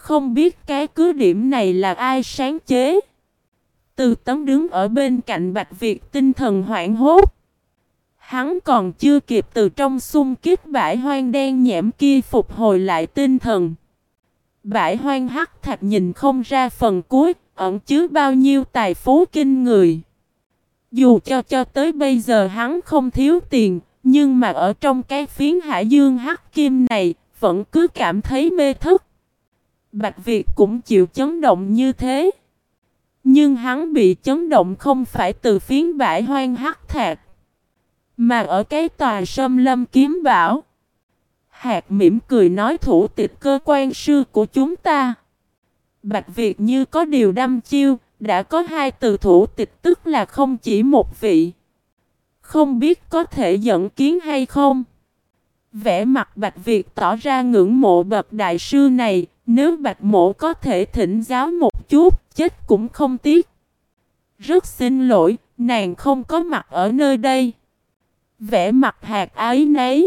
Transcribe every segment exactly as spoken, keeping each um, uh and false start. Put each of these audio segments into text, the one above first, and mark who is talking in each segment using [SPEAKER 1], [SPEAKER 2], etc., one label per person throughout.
[SPEAKER 1] Không biết cái cứ điểm này là ai sáng chế. Từ Tấn đứng ở bên cạnh Bạch Việt tinh thần hoảng hốt. Hắn còn chưa kịp từ trong xung kích bãi hoang đen nhẽm kia phục hồi lại tinh thần. Bãi hoang hắc thạch nhìn không ra phần cuối, ẩn chứa bao nhiêu tài phú kinh người. Dù cho cho tới bây giờ hắn không thiếu tiền, nhưng mà ở trong cái phiến hải dương hắc kim này, vẫn cứ cảm thấy mê thức. Bạch Việt cũng chịu chấn động như thế. Nhưng hắn bị chấn động không phải từ phiến bãi hoang hắc thạch, mà ở cái tòa Sâm Lâm Kiếm Bảo. Hạt mỉm cười nói thủ tịch cơ quan sư của chúng ta. Bạch Việt như có điều đăm chiêu, đã có hai từ thủ tịch tức là không chỉ một vị. Không biết có thể dẫn kiến hay không? Vẻ mặt Bạch Việt tỏ ra ngưỡng mộ bậc đại sư này, nếu Bạch Mộ có thể thỉnh giáo một chút, chết cũng không tiếc. Rất xin lỗi, nàng không có mặt ở nơi đây. Vẻ mặt hạt ái nấy.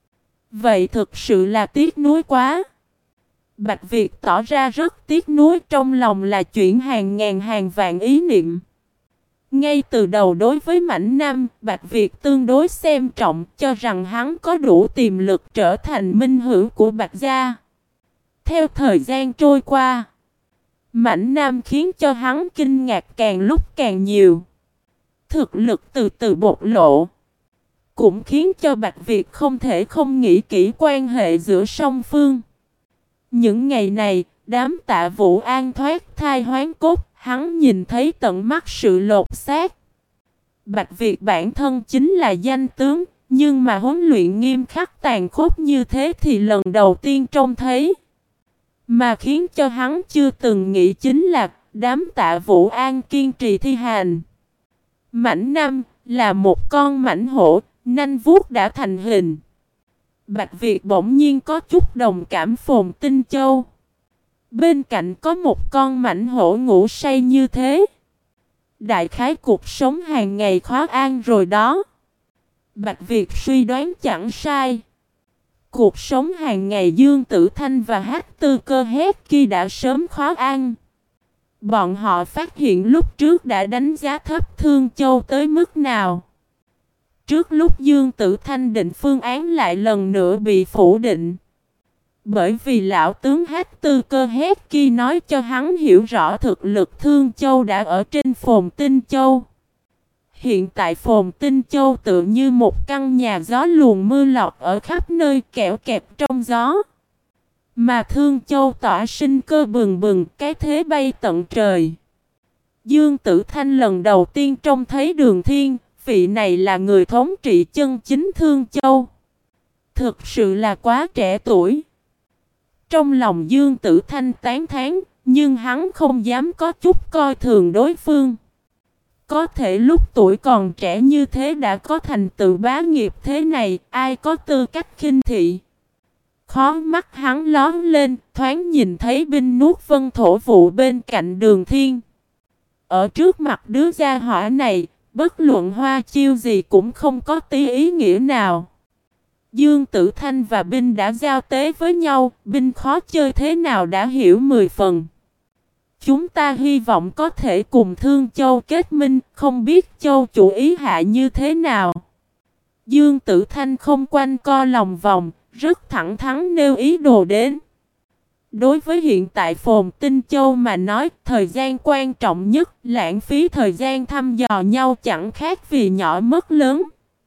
[SPEAKER 1] Vậy thực sự là tiếc nuối quá. Bạch Việt tỏ ra rất tiếc nuối, trong lòng là chuyển hàng ngàn hàng vạn ý niệm. Ngay từ đầu đối với Mãnh Nam, Bạch Việt tương đối xem trọng, cho rằng hắn có đủ tiềm lực trở thành minh hữu của Bạch gia. Theo thời gian trôi qua, Mãnh Nam khiến cho hắn kinh ngạc càng lúc càng nhiều. Thực lực từ từ bộc lộ, cũng khiến cho Bạch Việt không thể không nghĩ kỹ quan hệ giữa song phương. Những ngày này, đám Tạ Vũ An thoát thai hoán cốt, hắn nhìn thấy tận mắt sự lột xác. Bạch Việt bản thân chính là danh tướng, nhưng mà huấn luyện nghiêm khắc tàn khốc như thế thì lần đầu tiên trông thấy. Mà khiến cho hắn chưa từng nghĩ chính là đám Tạ Vũ An kiên trì thi hành. Mãnh Nam là một con mãnh hổ, nanh vuốt đã thành hình. Bạch Việt bỗng nhiên có chút đồng cảm Phồn Tinh Châu. Bên cạnh có một con mãnh hổ ngủ say như thế. Đại khái cuộc sống hàng ngày khó an rồi đó. Bạch Việt suy đoán chẳng sai. Cuộc sống hàng ngày Dương Tử Thanh và Hát Tư Cơ Hét kia đã sớm khó an. Bọn họ phát hiện lúc trước đã đánh giá thấp Thương Châu tới mức nào. Trước lúc Dương Tử Thanh định phương án lại lần nữa bị phủ định. Bởi vì lão tướng Hát Tư Cơ Hét kia nói cho hắn hiểu rõ thực lực Thương Châu đã ở trên Phồn Tinh Châu. Hiện tại Phồn Tinh Châu tự như một căn nhà gió luồn mưa lọt ở khắp nơi kẻo kẹp trong gió. Mà Thương Châu tỏa sinh cơ bừng bừng, cái thế bay tận trời. Dương Tử Thanh lần đầu tiên trông thấy Đường Thiên, vị này là người thống trị chân chính Thương Châu. Thực sự là quá trẻ tuổi. Trong lòng Dương Tử Thanh tán thán, nhưng hắn không dám có chút coi thường đối phương. Có thể lúc tuổi còn trẻ như thế đã có thành tựu bá nghiệp thế này, ai có tư cách khinh thị. Khó mắt hắn lóm lên, thoáng nhìn thấy binh nuốt vân thổ vụ bên cạnh Đường Thiên. Ở trước mặt đứa gia hỏa này, bất luận hoa chiêu gì cũng không có tí ý nghĩa nào. Dương Tử Thanh và binh đã giao tế với nhau, binh khó chơi thế nào đã hiểu mười phần. Chúng ta hy vọng có thể cùng Thương Châu kết minh, không biết Châu chủ ý hạ như thế nào. Dương Tử Thanh không quanh co lòng vòng, rất thẳng thắn nêu ý đồ đến. Đối với hiện tại Phồn Tinh Châu mà nói, thời gian quan trọng nhất, lãng phí thời gian thăm dò nhau chẳng khác vì nhỏ mất lớn.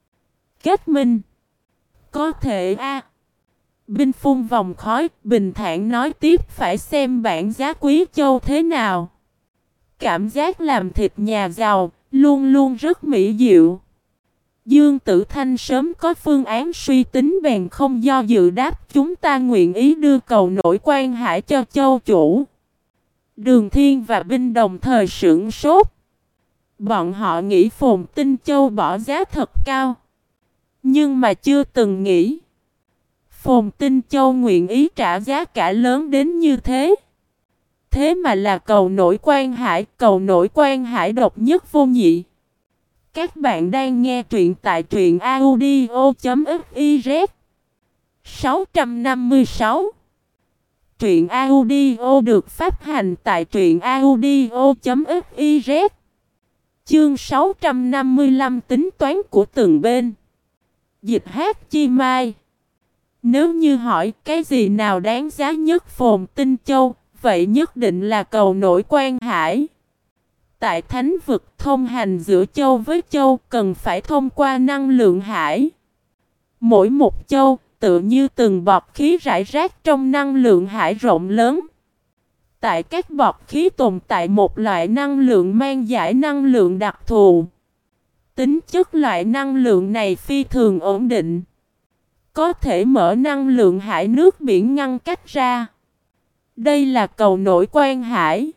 [SPEAKER 1] Kết minh. Có thể a. À. Binh phun vòng khói, bình thản nói tiếp, phải xem bản giá Quý Châu thế nào. Cảm giác làm thịt nhà giàu, luôn luôn rất mỹ diệu. Dương Tử Thanh sớm có phương án suy tính bèn không do dự đáp, chúng ta nguyện ý đưa cầu nổi Quan Hải cho Châu chủ. Đường Thiên và binh đồng thời sửng sốt. Bọn họ nghĩ Phồn Tinh Châu bỏ giá thật cao. Nhưng mà chưa từng nghĩ Phồn Tinh Châu nguyện ý trả giá cả lớn đến như thế. Thế mà là cầu nổi Quan Hải, cầu nổi Quan Hải độc nhất vô nhị. Các bạn đang nghe truyện tại truyện audio chấm fiz. sáu trăm năm mươi sáu Truyện audio được phát hành tại truyện audio chấm fiz. Chương sáu trăm năm mươi lăm tính toán của từng bên. Dịch hát chi mai. Nếu như hỏi cái gì nào đáng giá nhất Phồn Tinh Châu, vậy nhất định là cầu nổi Quan Hải. Tại thánh vực, thông hành giữa châu với châu cần phải thông qua năng lượng hải. Mỗi một châu tựa như từng bọt khí rải rác trong năng lượng hải rộng lớn. Tại các bọt khí tồn tại một loại năng lượng mang giải năng lượng đặc thù. Tính chất loại năng lượng này phi thường ổn định. Có thể mở năng lượng hải nước biển ngăn cách ra. Đây là cầu nổi Quan Hải.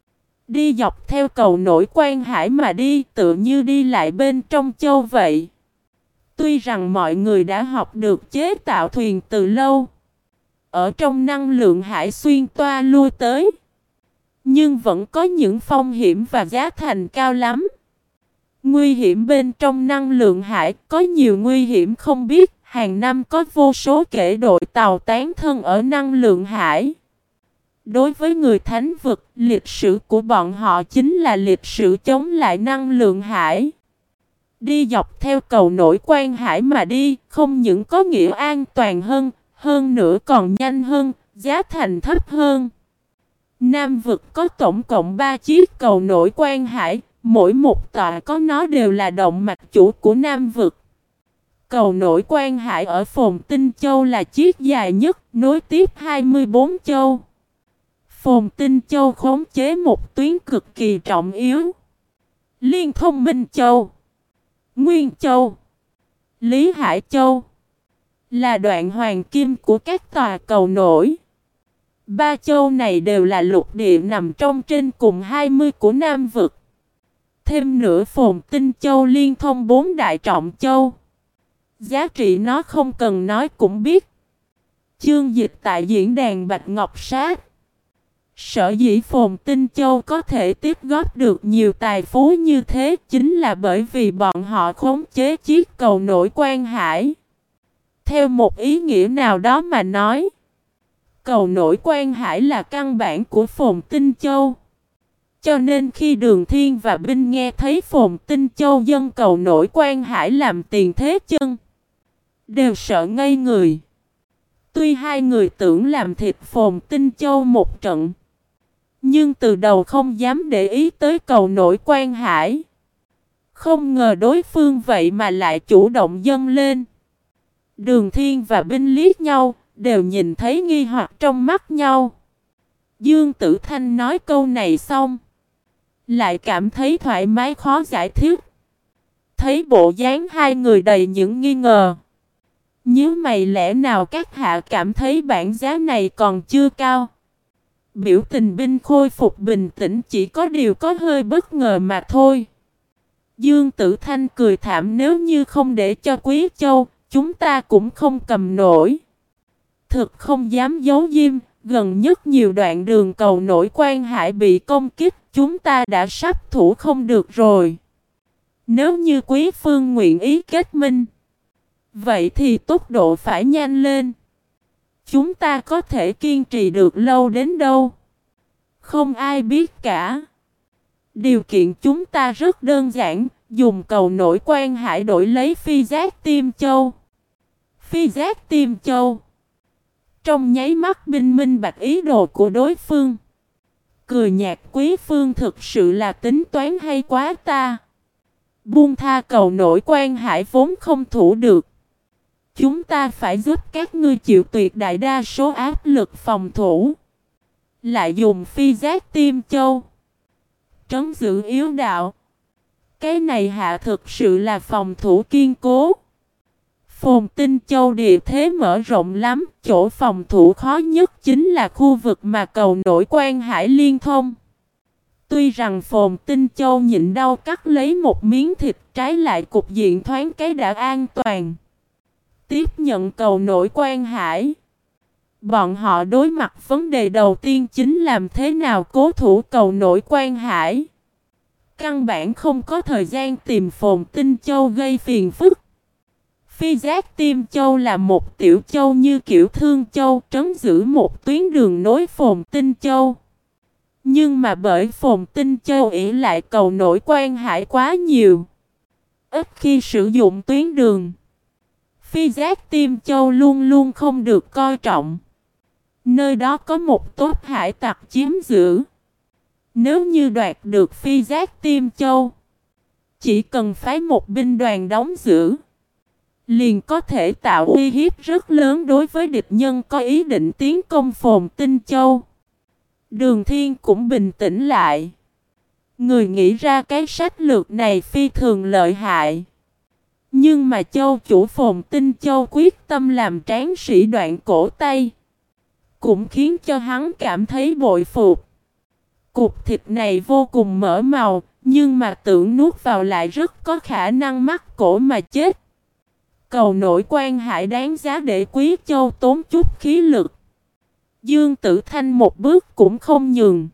[SPEAKER 1] Đi dọc theo cầu nổi Quan Hải mà đi tựa như đi lại bên trong châu vậy. Tuy rằng mọi người đã học được chế tạo thuyền từ lâu. Ở trong năng lượng hải xuyên toa lui tới. Nhưng vẫn có những phong hiểm và giá thành cao lắm. Nguy hiểm bên trong năng lượng hải có nhiều nguy hiểm không biết. Hàng năm có vô số kể đội tàu tán thân ở năng lượng hải. Đối với người thánh vực, lịch sử của bọn họ chính là lịch sử chống lại năng lượng hải. Đi dọc theo cầu nổi Quan Hải mà đi, không những có nghĩa an toàn hơn, hơn nữa còn nhanh hơn, giá thành thấp hơn. Nam vực có tổng cộng ba chiếc cầu nổi Quan Hải, mỗi một tọa có nó đều là động mạch chủ của Nam vực. Cầu nổi Quan Hải ở Phồn Tinh Châu là chiếc dài nhất, nối tiếp hai mươi bốn châu. Phồn Tinh Châu khống chế một tuyến cực kỳ trọng yếu. Liên thông Minh Châu, Nguyên Châu, Lý Hải Châu là đoạn hoàng kim của các tòa cầu nổi. Ba châu này đều là lục địa nằm trong trên cùng hai mươi của Nam vực. Thêm nữa Phồn Tinh Châu liên thông bốn đại trọng châu. Giá trị nó không cần nói cũng biết. Chương dịch tại diễn đàn Bạch Ngọc Sát. Sở dĩ Phồn Tinh Châu có thể tiếp góp được nhiều tài phú như thế chính là bởi vì bọn họ khống chế chiếc cầu nổi Quan Hải. Theo một ý nghĩa nào đó mà nói, cầu nổi Quan Hải là căn bản của Phồn Tinh Châu. Cho nên khi Đường Thiên và Binh nghe thấy Phồn Tinh Châu dâng cầu nổi Quan Hải làm tiền thế chân, đều sợ ngây người. Tuy hai người tưởng làm thịt Phồn Tinh Châu một trận, nhưng từ đầu không dám để ý tới cầu nổi Quan Hải. Không ngờ đối phương vậy mà lại chủ động dâng lên. Đường Thiên và Binh liếc nhau, đều nhìn thấy nghi hoặc trong mắt nhau. Dương Tử Thanh nói câu này xong, lại cảm thấy thoải mái khó giải thích. Thấy bộ dáng hai người đầy những nghi ngờ, nhớ mày lẽ nào các hạ cảm thấy bản giá này còn chưa cao. Biểu tình Binh khôi phục bình tĩnh, chỉ có điều có hơi bất ngờ mà thôi. Dương Tử Thanh cười thảm, nếu như không để cho Quý Châu, chúng ta cũng không cầm nổi. Thực không dám giấu diêm, gần nhất nhiều đoạn đường cầu nổi Quan Hải bị công kích, chúng ta đã sắp thủ không được rồi. Nếu như Quý Phương nguyện ý kết minh, vậy thì tốc độ phải nhanh lên. Chúng ta có thể kiên trì được lâu đến đâu, không ai biết cả. Điều kiện chúng ta rất đơn giản, dùng cầu nổi Quan Hải đổi lấy Phi Giác Tiêm Châu. Phi Giác Tiêm Châu. Trong nháy mắt Binh minh bạch ý đồ của đối phương. Cười nhạt, Quý Phương thực sự là tính toán hay quá ta. Buông tha cầu nổi Quan Hải vốn không thủ được. Chúng ta phải giúp các ngươi chịu tuyệt đại đa số áp lực phòng thủ. Lại dùng Phi Giác Tiêm Châu trấn giữ yếu đạo. Cái này hạ thực sự là phòng thủ kiên cố. Phồn Tinh Châu địa thế mở rộng lắm, chỗ phòng thủ khó nhất chính là khu vực mà cầu nổi Quan Hải liên thông. Tuy rằng Phồn Tinh Châu nhịn đau cắt lấy một miếng thịt, trái lại cục diện thoáng cái đã an toàn. Tiếp nhận cầu nổi Quan Hải, bọn họ đối mặt vấn đề đầu tiên chính làm thế nào cố thủ cầu nổi Quan Hải. Căn bản không có thời gian tìm Phồn Tinh Châu gây phiền phức. Phi Giác Tim Châu là một tiểu châu như kiểu Thương Châu, trấn giữ một tuyến đường nối Phồn Tinh Châu. Nhưng mà bởi Phồn Tinh Châu ỷ lại cầu nổi Quan Hải quá nhiều, ít khi sử dụng tuyến đường. Phi Giác Tim Châu luôn luôn không được coi trọng. Nơi đó có một tốp hải tặc chiếm giữ. Nếu như đoạt được Phi Giác Tim Châu, chỉ cần phái một binh đoàn đóng giữ, liền có thể tạo uy hiếp rất lớn đối với địch nhân có ý định tiến công Phồn Tinh Châu. Đường Thiên cũng bình tĩnh lại. Người nghĩ ra cái sách lược này phi thường lợi hại. Nhưng mà châu chủ Phồn Tinh Châu quyết tâm làm tráng sĩ đoạn cổ tay, cũng khiến cho hắn cảm thấy bội phục. Cục thịt này vô cùng mỡ màu, nhưng mà tưởng nuốt vào lại rất có khả năng mắc cổ mà chết. Cầu nổi Quan Hải đáng giá để Quý Châu tốn chút khí lực. Dương Tử Thanh một bước cũng không nhường.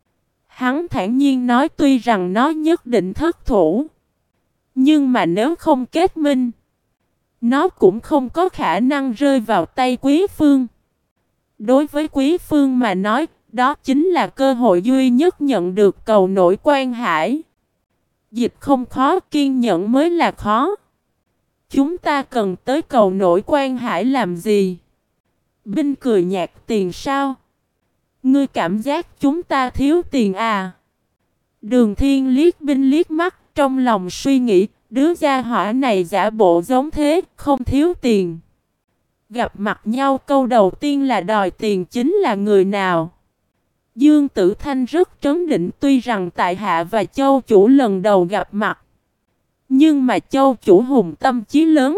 [SPEAKER 1] Hắn thản nhiên nói tuy rằng nó nhất định thất thủ, nhưng mà nếu không kết minh, nó cũng không có khả năng rơi vào tay Quý Phương. Đối với Quý Phương mà nói, đó chính là cơ hội duy nhất nhận được cầu nổi Quan Hải. Dịch không khó, kiên nhẫn mới là khó. Chúng ta cần tới cầu nổi Quan Hải làm gì? Binh cười nhạt, tiền sao? Ngươi cảm giác chúng ta thiếu tiền à? Đường Thiên liếc binh liếc mắt, trong lòng suy nghĩ, đứa gia hỏa này giả bộ giống thế, không thiếu tiền. Gặp mặt nhau câu đầu tiên là đòi tiền chính là người nào? Dương Tử Thanh rất trấn định, tuy rằng tại hạ và châu chủ lần đầu gặp mặt, nhưng mà châu chủ hùng tâm chí lớn.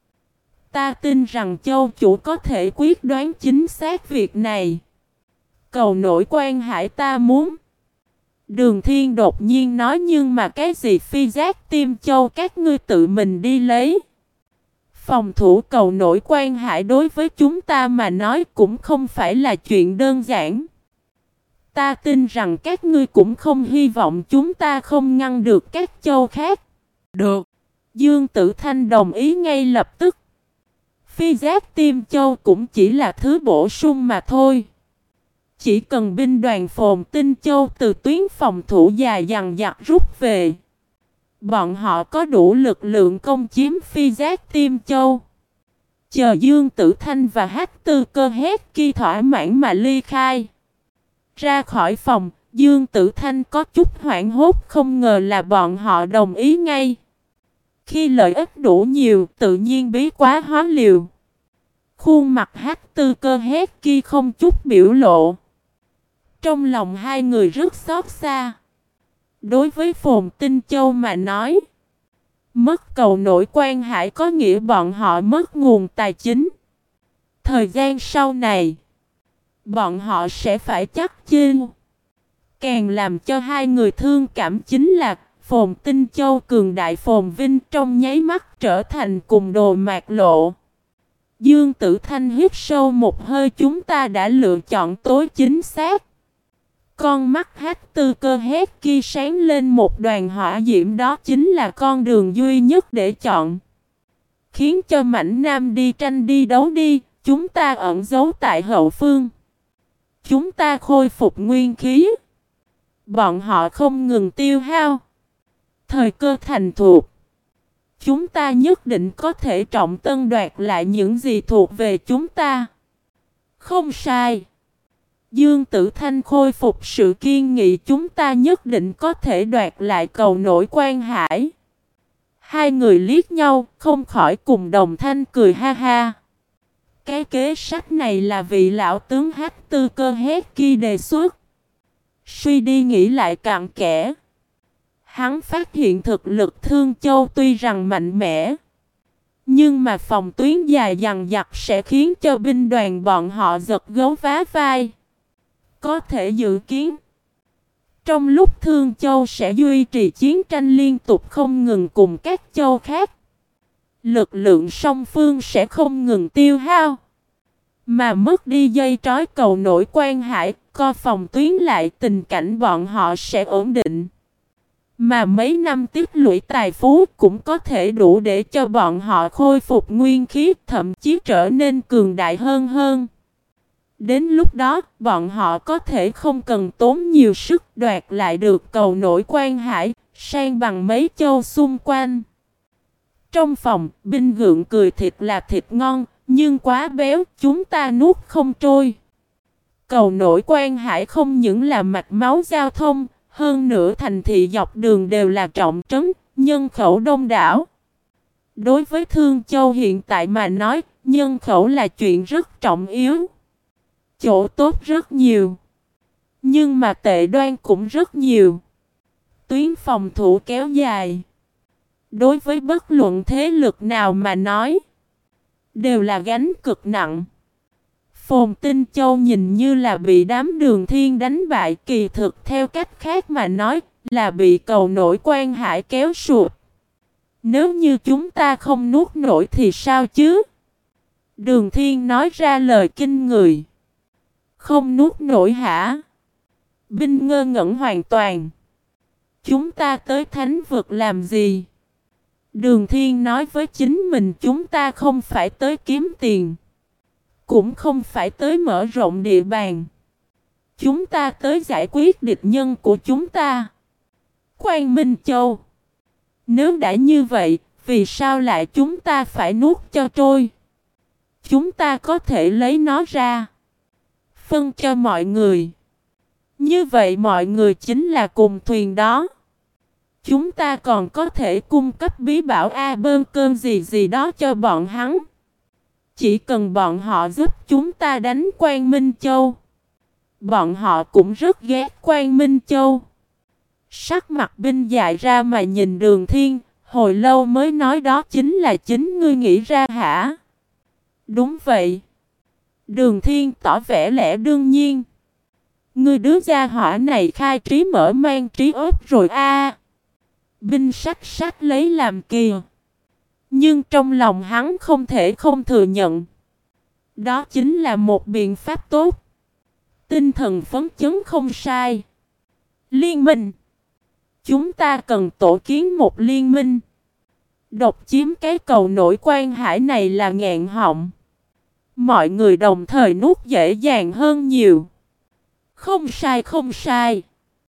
[SPEAKER 1] Ta tin rằng châu chủ có thể quyết đoán chính xác việc này. Cầu nổi Quan Hải ta muốn. Đường Thiên đột nhiên nói, nhưng mà cái gì Phi Giác Tim Châu các ngươi tự mình đi lấy. Phòng thủ cầu nổi Quan Hải đối với chúng ta mà nói cũng không phải là chuyện đơn giản. Ta tin rằng các ngươi cũng không hy vọng chúng ta không ngăn được các châu khác. Được. Dương Tử Thanh đồng ý ngay lập tức. Phi Giác Tim Châu cũng chỉ là thứ bổ sung mà thôi. Chỉ cần binh đoàn Phồn Tinh Châu từ tuyến phòng thủ dài dằng dặc rút về, bọn họ có đủ lực lượng công chiếm Phi Giác Tim Châu. Chờ Dương Tử Thanh và Hách Tư Cơ hét kia thỏa mãn mà ly khai. Ra khỏi phòng, Dương Tử Thanh có chút hoảng hốt, không ngờ là bọn họ đồng ý ngay. Khi lợi ích đủ nhiều, tự nhiên bí quá hóa liều. Khuôn mặt Hách Tư Cơ hét kia không chút biểu lộ. Trong lòng hai người rất xót xa. Đối với Phồn Tinh Châu mà nói, mất cầu nổi Quan Hải có nghĩa bọn họ mất nguồn tài chính. Thời gian sau này, bọn họ sẽ phải chắc chiêu. Càng làm cho hai người thương cảm chính là Phồn Tinh Châu cường đại phồn vinh trong nháy mắt trở thành cùng đồ mạt lộ. Dương Tử Thanh hít sâu một hơi, chúng ta đã lựa chọn tối chính xác. Con mắt Hách Tư Cơ hét kia sáng lên một đoàn hỏa diễm, đó chính là con đường duy nhất để chọn. Khiến cho Mãnh Nam đi tranh đi đấu đi, chúng ta ẩn giấu tại hậu phương. Chúng ta khôi phục nguyên khí. Bọn họ không ngừng tiêu hao. Thời cơ thành thuộc, chúng ta nhất định có thể trọng tân đoạt lại những gì thuộc về chúng ta. Không sai. Dương Tử Thanh khôi phục sự kiên nghị, chúng ta nhất định có thể đoạt lại cầu nổi Quan Hải. Hai người liếc nhau, không khỏi cùng đồng thanh cười ha ha. Cái kế sách này là vị lão tướng Hách Tư Cơ hét kia đề xuất. Suy đi nghĩ lại cặn kẽ, hắn phát hiện thực lực Thương Châu tuy rằng mạnh mẽ, nhưng mà phòng tuyến dài dằng dặc sẽ khiến cho binh đoàn bọn họ giật gấu vá vai. Có thể dự kiến, trong lúc Thương Châu sẽ duy trì chiến tranh liên tục không ngừng cùng các châu khác, lực lượng song phương sẽ không ngừng tiêu hao. Mà mất đi dây trói cầu nổi Quan Hải, co phòng tuyến lại, tình cảnh bọn họ sẽ ổn định. Mà mấy năm tích lũy tài phú cũng có thể đủ để cho bọn họ khôi phục nguyên khí, thậm chí trở nên cường đại hơn hơn. Đến lúc đó, bọn họ có thể không cần tốn nhiều sức đoạt lại được cầu nổi Quan Hải, sang bằng mấy châu xung quanh. Trong phòng, Binh gượng cười, thịt là thịt ngon, nhưng quá béo, chúng ta nuốt không trôi. Cầu nổi Quan Hải không những là mạch máu giao thông, hơn nữa thành thị dọc đường đều là trọng trấn, nhân khẩu đông đảo. Đối với Thương Châu hiện tại mà nói, nhân khẩu là chuyện rất trọng yếu. Chỗ tốt rất nhiều, nhưng mà tệ đoan cũng rất nhiều. Tuyến phòng thủ kéo dài, đối với bất luận thế lực nào mà nói, đều là gánh cực nặng. Phồn Tinh Châu nhìn như là bị đám Đường Thiên đánh bại, kỳ thực theo cách khác mà nói là bị cầu nổi Quan Hải kéo sụp. Nếu như chúng ta không nuốt nổi thì sao chứ? Đường Thiên nói ra lời kinh người. Không nuốt nổi hả? Binh ngơ ngẩn hoàn toàn. Chúng ta tới thánh vực làm gì? Đường Thiên nói với chính mình, chúng ta không phải tới kiếm tiền, cũng không phải tới mở rộng địa bàn. Chúng ta tới giải quyết địch nhân của chúng ta, Quang Minh Châu. Nếu đã như vậy, vì sao lại chúng ta phải nuốt cho trôi? Chúng ta có thể lấy nó ra, phân cho mọi người. Như vậy mọi người chính là cùng thuyền đó. Chúng ta còn có thể cung cấp bí bảo A bơn cơm gì gì đó cho bọn hắn. Chỉ cần bọn họ giúp chúng ta đánh Quang Minh Châu. Bọn họ cũng rất ghét Quang Minh Châu. Sắc mặt Binh dại ra mà nhìn Đường Thiên, hồi lâu mới nói, đó chính là chính ngươi nghĩ ra hả? Đúng vậy. Đường Thiên tỏ vẻ lẽ đương nhiên. Ngươi đứa gia hỏa này khai trí mở mang trí óc rồi a. Binh sách sách lấy làm kỳ. Nhưng trong lòng hắn không thể không thừa nhận. Đó chính là một biện pháp tốt. Tinh thần phấn chấn không sai. Liên minh. Chúng ta cần tổ kiến một liên minh. Độc chiếm cái cầu nổi Quan Hải này là nghẹn họng. Mọi người đồng thời nuốt dễ dàng hơn nhiều. Không sai không sai.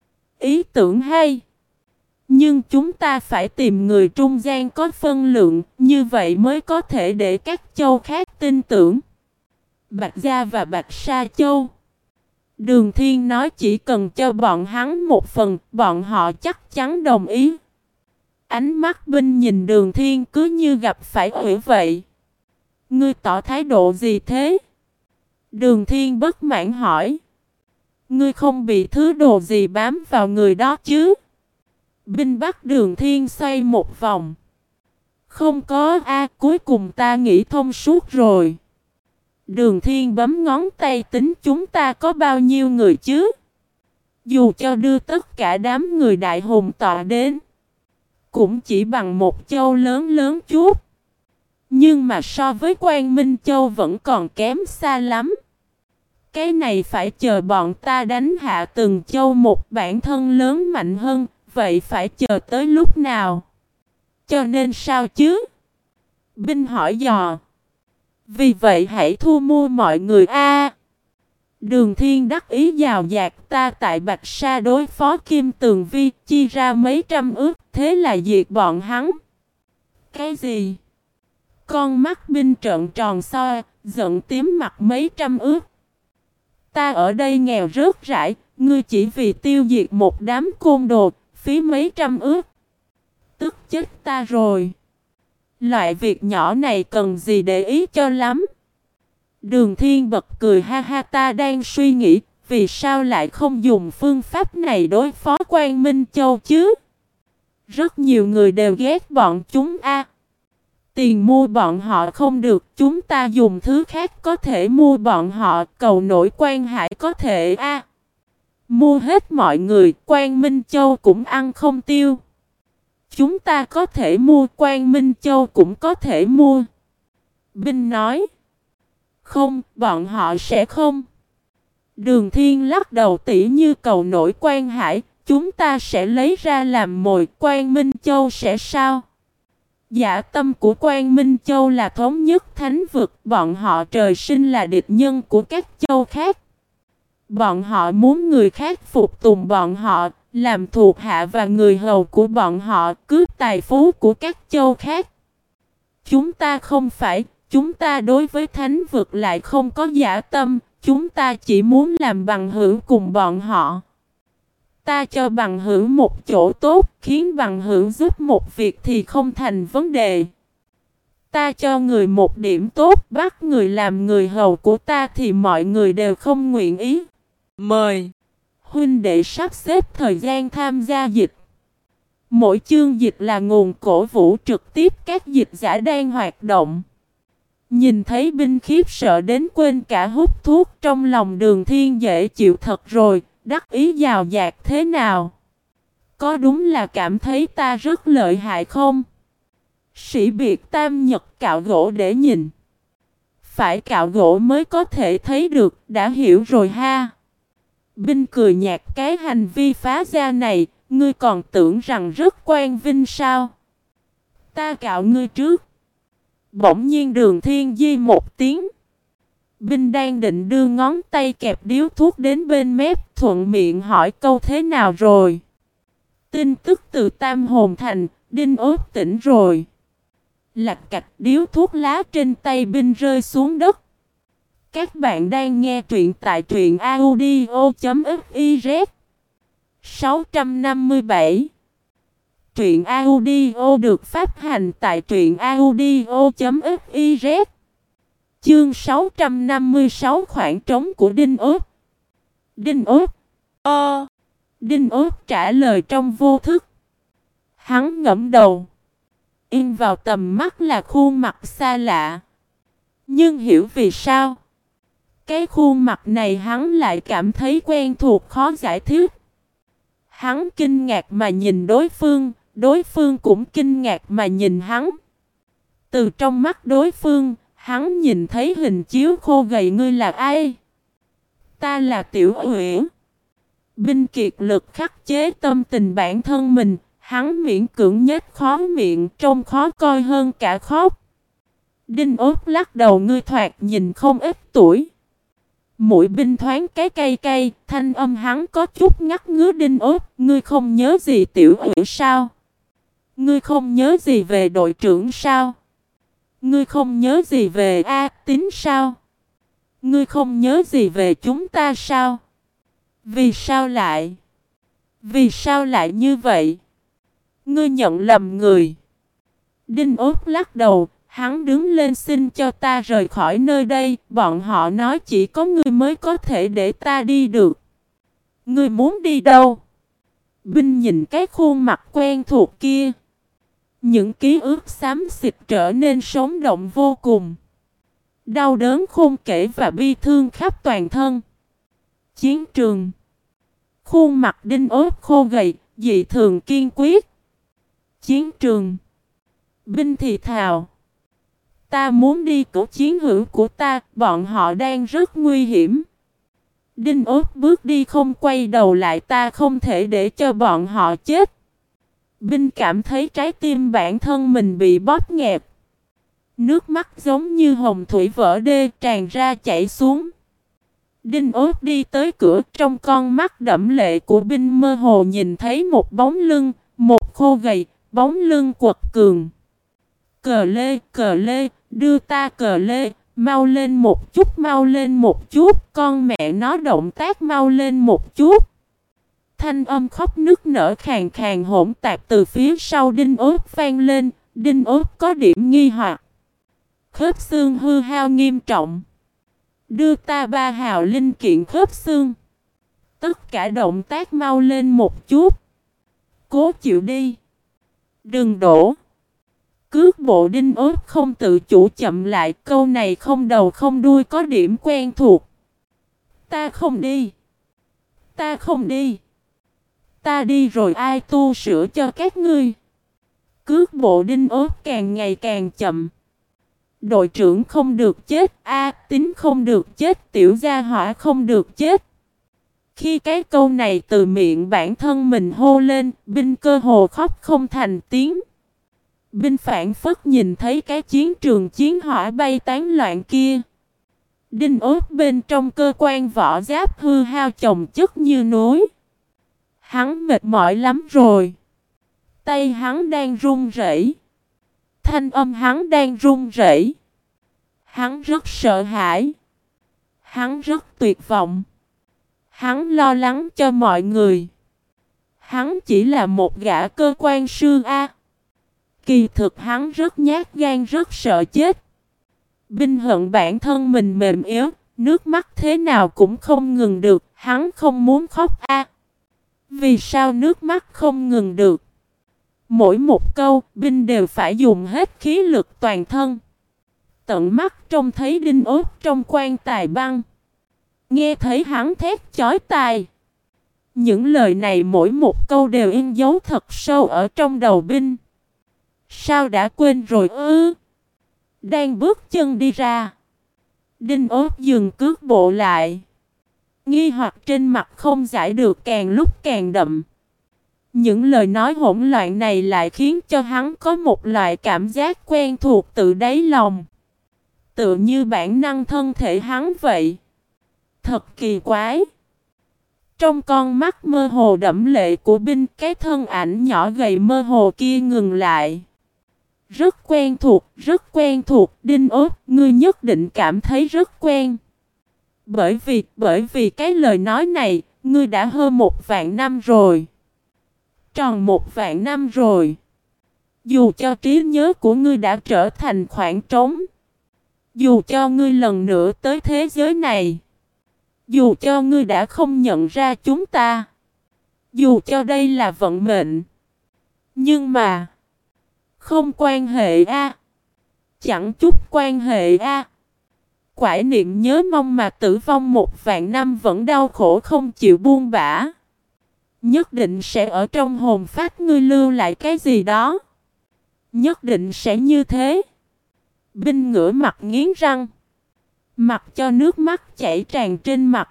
[SPEAKER 1] Ý tưởng hay. Nhưng chúng ta phải tìm người trung gian có phân lượng, như vậy mới có thể để các châu khác tin tưởng. Bạch Gia và Bạch Sa Châu. Đường Thiên nói chỉ cần cho bọn hắn một phần, bọn họ chắc chắn đồng ý. Ánh mắt Binh nhìn Đường Thiên cứ như gặp phải quỷ vậy. Ngươi tỏ thái độ gì thế? Đường Thiên bất mãn hỏi. Ngươi không bị thứ đồ gì bám vào người đó chứ? Binh bắt Đường Thiên xoay một vòng. Không có a, cuối cùng ta nghĩ thông suốt rồi. Đường Thiên bấm ngón tay tính chúng ta có bao nhiêu người chứ? Dù cho đưa tất cả đám người đại hùng tọa đến, cũng chỉ bằng một châu lớn lớn chút. Nhưng mà so với Quang Minh Châu vẫn còn kém xa lắm. Cái này phải chờ bọn ta đánh hạ từng châu một bản thân lớn mạnh hơn. Vậy phải chờ tới lúc nào? Cho nên sao chứ? Binh hỏi dò. Vì vậy hãy thu mua mọi người a. Đường Thiên đắc ý giàu dạt, ta tại Bạch Sa đối phó Kim Tường Vi, chi ra mấy trăm ước, thế là diệt bọn hắn. Cái gì? Con mắt Binh trợn tròn soi, giận tím mặt mấy trăm ước. Ta ở đây nghèo rớt rãi, ngươi chỉ vì tiêu diệt một đám côn đồ, phí mấy trăm ước. Tức chết ta rồi. Loại việc nhỏ này cần gì để ý cho lắm. Đường Thiên bật cười ha ha, ta đang suy nghĩ vì sao lại không dùng phương pháp này đối phó Quang Minh Châu chứ. Rất nhiều người đều ghét bọn chúng a. Tiền mua bọn họ không được, chúng ta dùng thứ khác có thể mua bọn họ, cầu nổi Quan Hải có thể a. Mua hết mọi người, Quang Minh Châu cũng ăn không tiêu. Chúng ta có thể mua, Quang Minh Châu cũng có thể mua. Binh nói. Không, bọn họ sẽ không. Đường Thiên lắc đầu, tỉ như cầu nổi Quan Hải, chúng ta sẽ lấy ra làm mồi, Quang Minh Châu sẽ sao? Dạ tâm của Quang Minh Châu là thống nhất thánh vực, bọn họ trời sinh là địch nhân của các châu khác. Bọn họ muốn người khác phục tùng bọn họ, làm thuộc hạ và người hầu của bọn họ, cướp tài phú của các châu khác. Chúng ta không phải, chúng ta đối với thánh vực lại không có dã tâm, chúng ta chỉ muốn làm bằng hữu cùng bọn họ. Ta cho bằng hữu một chỗ tốt, khiến bằng hữu giúp một việc thì không thành vấn đề. Ta cho người một điểm tốt, bắt người làm người hầu của ta thì mọi người đều không nguyện ý. Mời huynh đệ sắp xếp thời gian tham gia dịch. Mỗi chương dịch là nguồn cổ vũ trực tiếp các dịch giả đang hoạt động. Nhìn thấy binh khiếp sợ đến quên cả hút thuốc, trong lòng Đường Thiên dễ chịu thật rồi, đắc ý giàu dạt thế nào? Có đúng là cảm thấy ta rất lợi hại không? Sĩ biệt tam nhật cạo gỗ để nhìn. Phải cạo gỗ mới có thể thấy được, đã hiểu rồi ha. Binh cười nhạt, cái hành vi phá gia này, ngươi còn tưởng rằng rất quan vinh sao? Ta cạo ngươi trước. Bỗng nhiên Đường Thiên di một tiếng. Binh đang định đưa ngón tay kẹp điếu thuốc đến bên mép, thuận miệng hỏi câu thế nào rồi? Tin tức từ Tam Hồn Thành, Đinh Ốt tỉnh rồi. Lạch cạch, điếu thuốc lá trên tay binh rơi xuống đất. Các bạn đang nghe truyện tại truyện audio chấm fiz. sáu trăm năm mươi bảy. Truyện audio được phát hành tại truyện audio chấm fiz. Chương sáu trăm năm mươi sáu, khoảng trống của Đinh Ốt. Đinh Ốt. Ơ. Đinh Ốt trả lời trong vô thức. Hắn ngẫm đầu. In vào tầm mắt là khuôn mặt xa lạ. Nhưng hiểu vì sao? Cái khuôn mặt này hắn lại cảm thấy quen thuộc, khó giải thích. Hắn kinh ngạc mà nhìn đối phương, đối phương cũng kinh ngạc mà nhìn hắn. Từ trong mắt đối phương, hắn nhìn thấy hình chiếu khô gầy. Ngươi là ai? Ta là Tiểu Uyển. Binh kiệt lực khắc chế tâm tình bản thân mình, hắn miễn cưỡng nhếch khó miệng, trông khó coi hơn cả khóc. Đinh Ốt lắc đầu, ngươi thoạt nhìn không ít tuổi. Mũi binh thoáng cái cay cay, thanh âm hắn có chút ngắt ngứa. Đinh Ốt, ngươi không nhớ gì Tiểu Uyển sao? Ngươi không nhớ gì về đội trưởng sao? Ngươi không nhớ gì về A Tín sao? Ngươi không nhớ gì về chúng ta sao? Vì sao lại? Vì sao lại như vậy? Ngươi nhận lầm người. Đinh Ốt lắc đầu, hắn đứng lên, xin cho ta rời khỏi nơi đây. Bọn họ nói chỉ có ngươi mới có thể để ta đi được. Ngươi muốn đi đâu? Binh nhìn cái khuôn mặt quen thuộc kia. Những ký ức xám xịt trở nên sống động vô cùng. Đau đớn khôn kể và bi thương khắp toàn thân. Chiến trường. Khuôn mặt Đinh Ốt khô gầy, dị thường kiên quyết. Chiến trường. Binh thì thào. Ta muốn đi cứu chiến hữu của ta, bọn họ đang rất nguy hiểm. Đinh Ốt bước đi không quay đầu lại, ta không thể để cho bọn họ chết. Binh cảm thấy trái tim bản thân mình bị bóp nghẹt. Nước mắt giống như hồng thủy vỡ đê tràn ra chảy xuống. Đinh Ốt đi tới cửa, trong con mắt đẫm lệ của binh mơ hồ nhìn thấy một bóng lưng, một khô gầy, bóng lưng quật cường. Cờ lê, cờ lê, đưa ta cờ lê, mau lên một chút, mau lên một chút, con mẹ nó động tác mau lên một chút. Thanh âm khóc nức nở khàn khàn hỗn tạp từ phía sau Đinh Ốt vang lên. Đinh Ốt có điểm nghi hoặc. Khớp xương hư hao nghiêm trọng. Đưa ta ba hào linh kiện khớp xương. Tất cả động tác mau lên một chút. Cố chịu đi. Đừng đổ. Cước bộ Đinh Ốt không tự chủ chậm lại. Câu này không đầu không đuôi, có điểm quen thuộc. Ta không đi. Ta không đi. Ta đi rồi ai tu sửa cho các ngươi? Cước bộ Đinh Ốt càng ngày càng chậm. Đội trưởng không được chết, A Tín không được chết, tiểu gia hỏa không được chết. Khi cái câu này từ miệng bản thân mình hô lên, binh cơ hồ khóc không thành tiếng. Binh phảng phất nhìn thấy cái chiến trường chiến hỏa bay tán loạn kia. Đinh ốt bên trong cơ quan võ giáp hư hao chồng chất như núi. Hắn mệt mỏi lắm rồi. Tay hắn đang run rẩy. Thanh âm hắn đang run rẩy. Hắn rất sợ hãi. Hắn rất tuyệt vọng. Hắn lo lắng cho mọi người. Hắn chỉ là một gã cơ quan sư A. Kỳ thực hắn rất nhát gan, rất sợ chết. Binh hận bản thân mình mềm yếu, nước mắt thế nào cũng không ngừng được. Hắn không muốn khóc A. Vì sao nước mắt không ngừng được? Mỗi một câu, binh đều phải dùng hết khí lực toàn thân. Tận mắt trông thấy đinh ốt trong quan tài băng. Nghe thấy hắn thét chói tai. Những lời này mỗi một câu đều in dấu thật sâu ở trong đầu binh. Sao đã quên rồi ư? Đang bước chân đi ra. Đinh ốt dừng cước bộ lại. Nghi hoặc trên mặt không giải được càng lúc càng đậm. Những lời nói hỗn loạn này lại khiến cho hắn có một loại cảm giác quen thuộc từ đáy lòng. Tựa như bản năng thân thể hắn vậy. Thật kỳ quái. Trong con mắt mơ hồ đẫm lệ của binh, cái thân ảnh nhỏ gầy mơ hồ kia ngừng lại. Rất quen thuộc, rất quen thuộc, Đinh ốt, ngươi nhất định cảm thấy rất quen. Bởi vì, bởi vì cái lời nói này, ngươi đã hơn một vạn năm rồi. Tròn một vạn năm rồi. Dù cho trí nhớ của ngươi đã trở thành khoảng trống. Dù cho ngươi lần nữa tới thế giới này. Dù cho ngươi đã không nhận ra chúng ta. Dù cho đây là vận mệnh. Nhưng mà. Không quan hệ a. Chẳng chút quan hệ a. Quải niệm nhớ mong mà tử vong một vạn năm vẫn đau khổ không chịu buông bã. Nhất định sẽ ở trong hồn phách ngươi lưu lại cái gì đó. Nhất định sẽ như thế. Binh ngửa mặt nghiến răng. Mặc cho nước mắt chảy tràn trên mặt.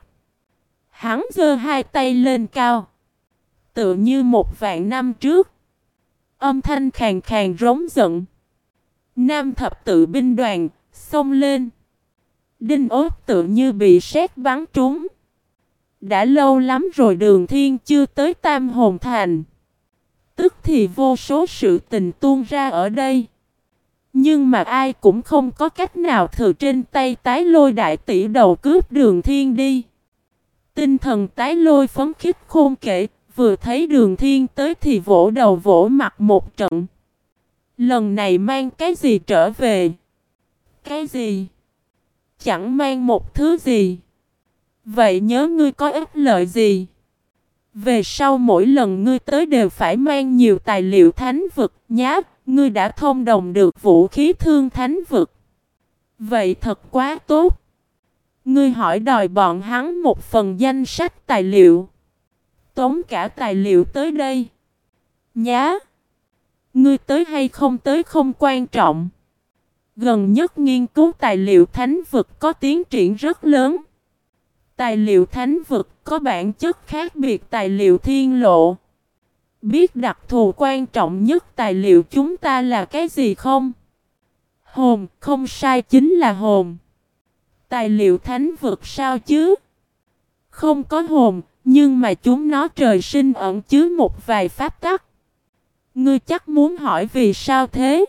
[SPEAKER 1] Hắn giơ hai tay lên cao. Tựa như một vạn năm trước. Âm thanh khàn khàn rống giận. Nam thập tự binh đoàn, xông lên. Đinh ốt tựa như bị sét bắn trúng. Đã lâu lắm rồi Đường Thiên chưa tới Tam Hồn Thành. Tức thì vô số sự tình tuôn ra ở đây. Nhưng mà ai cũng không có cách nào từ trên tay tái lôi đại tỷ đầu cướp Đường Thiên đi. Tinh thần tái lôi phấn khích khôn kể, vừa thấy Đường Thiên tới thì vỗ đầu vỗ mặt một trận. Lần này mang cái gì trở về? Cái gì? Chẳng mang một thứ gì. Vậy nhớ ngươi có ích lợi gì? Về sau mỗi lần ngươi tới đều phải mang nhiều tài liệu thánh vực nhá, ngươi đã thông đồng được vũ khí thương thánh vực. Vậy thật quá tốt. Ngươi hỏi đòi bọn hắn một phần danh sách tài liệu. Tống cả tài liệu tới đây. Nhá. Ngươi tới hay không tới không quan trọng. Gần nhất nghiên cứu tài liệu thánh vực có tiến triển rất lớn. Tài liệu thánh vực có bản chất khác biệt tài liệu thiên lộ. Biết đặc thù quan trọng nhất tài liệu chúng ta là cái gì không? Hồn, không sai, chính là hồn. Tài liệu thánh vực sao chứ? Không có hồn, nhưng mà chúng nó trời sinh ẩn chứa một vài pháp tắc. Ngươi chắc muốn hỏi vì sao thế?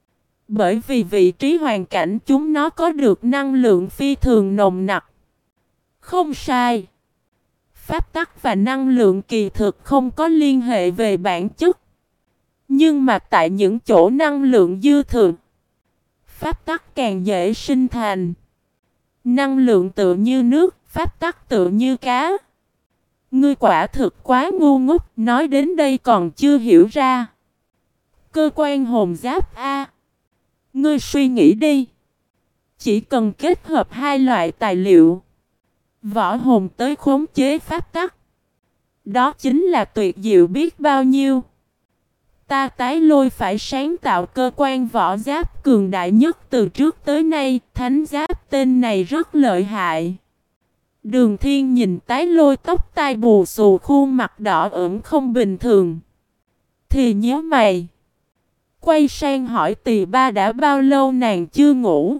[SPEAKER 1] Bởi vì vị trí hoàn cảnh chúng nó có được năng lượng phi thường nồng nặc. Không sai. Pháp tắc và năng lượng kỳ thực không có liên hệ về bản chất. Nhưng mà tại những chỗ năng lượng dư thừa, pháp tắc càng dễ sinh thành. Năng lượng tựa như nước, pháp tắc tựa như cá. Ngươi quả thực quá ngu ngốc, nói đến đây còn chưa hiểu ra. Cơ quan hồn giáp A. Ngươi suy nghĩ đi. Chỉ cần kết hợp hai loại tài liệu, võ hồn tới khống chế pháp tắc, đó chính là tuyệt diệu biết bao nhiêu. Ta tái lôi phải sáng tạo cơ quan võ giáp cường đại nhất từ trước tới nay. Thánh giáp tên này rất lợi hại. Đường Thiên nhìn Tái Lôi tóc tai bù xù, khuôn mặt đỏ ửng không bình thường, thì nhíu mày, quay sang hỏi Tỳ Ba đã bao lâu nàng chưa ngủ.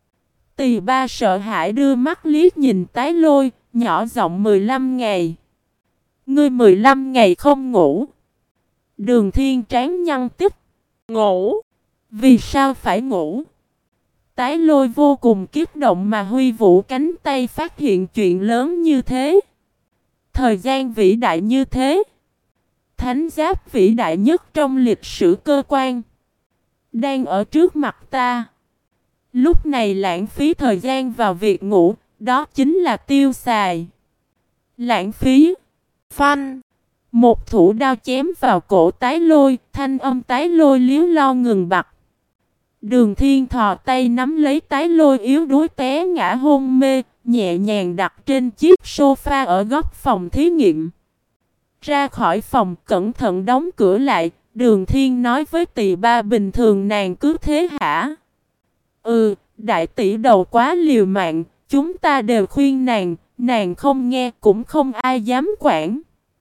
[SPEAKER 1] Tỳ Ba sợ hãi đưa mắt liếc nhìn Tái Lôi, nhỏ giọng mười lăm ngày. Ngươi mười lăm ngày không ngủ? Đường Thiên trán nhăn tích. Ngủ? Vì sao phải ngủ? Tái Lôi vô cùng kích động mà huy vũ cánh tay, phát hiện chuyện lớn như thế, thời gian vĩ đại như thế, thánh giáp vĩ đại nhất trong lịch sử cơ quan đang ở trước mặt ta. Lúc này lãng phí thời gian vào việc ngủ, đó chính là tiêu xài. Lãng phí. Phanh. Một thủ đao chém vào cổ Tái Lôi, thanh âm Tái Lôi liếu lo ngừng bặt. Đường Thiên thò tay nắm lấy Tái Lôi yếu đuối té ngã hôn mê, nhẹ nhàng đặt trên chiếc sofa ở góc phòng thí nghiệm. Ra khỏi phòng, cẩn thận đóng cửa lại. Đường Thiên nói với Tỳ Ba, bình thường nàng cứ thế hả? Ừ, đại tỷ đầu quá liều mạng, chúng ta đều khuyên nàng, nàng không nghe, cũng không ai dám quản.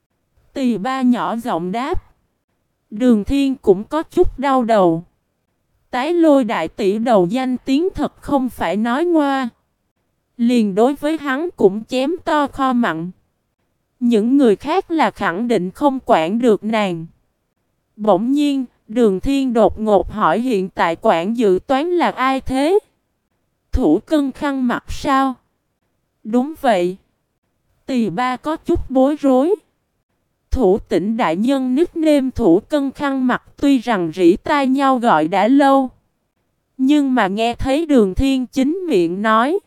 [SPEAKER 1] Tỳ Ba nhỏ giọng đáp. Đường Thiên cũng có chút đau đầu. Tái Lôi đại tỷ đầu danh tiếng thật không phải nói ngoa. Liền đối với hắn cũng chém to kho mặn. Những người khác là khẳng định không quản được nàng. Bỗng nhiên, Đường Thiên đột ngột hỏi, hiện tại quản dự toán là ai thế? Thủ cân khăn mặt sao? Đúng vậy. Tỳ Ba có chút bối rối. Thủ tỉnh đại nhân nickname Thủ cân khăn mặt tuy rằng rỉ tai nhau gọi đã lâu, nhưng mà nghe thấy Đường Thiên chính miệng nói,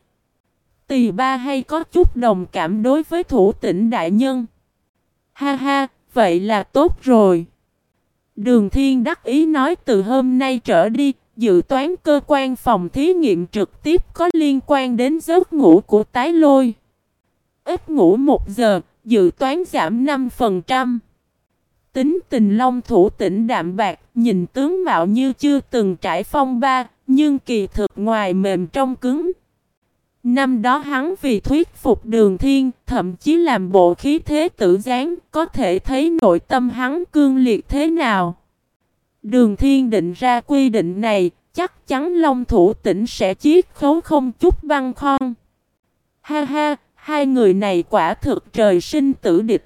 [SPEAKER 1] Tỳ Ba hay có chút đồng cảm đối với Thủ tỉnh đại nhân. Ha ha, vậy là tốt rồi. Đường Thiên đắc ý nói, từ hôm nay trở đi, dự toán cơ quan phòng thí nghiệm trực tiếp có liên quan đến giấc ngủ của Tái Lôi. Ít ngủ một giờ, dự toán giảm năm phần trăm. Tính tình Long Thủ tỉnh đạm bạc, nhìn tướng mạo như chưa từng trải phong ba, nhưng kỳ thực ngoài mềm trong cứng. Năm đó hắn vì thuyết phục Đường Thiên, thậm chí làm bộ khí thế tử gián, có thể thấy nội tâm hắn cương liệt thế nào. Đường Thiên định ra quy định này, chắc chắn Long Thủ tỉnh sẽ chiết khấu không chút băn khoăn. Ha ha, hai người này quả thực trời sinh tử địch.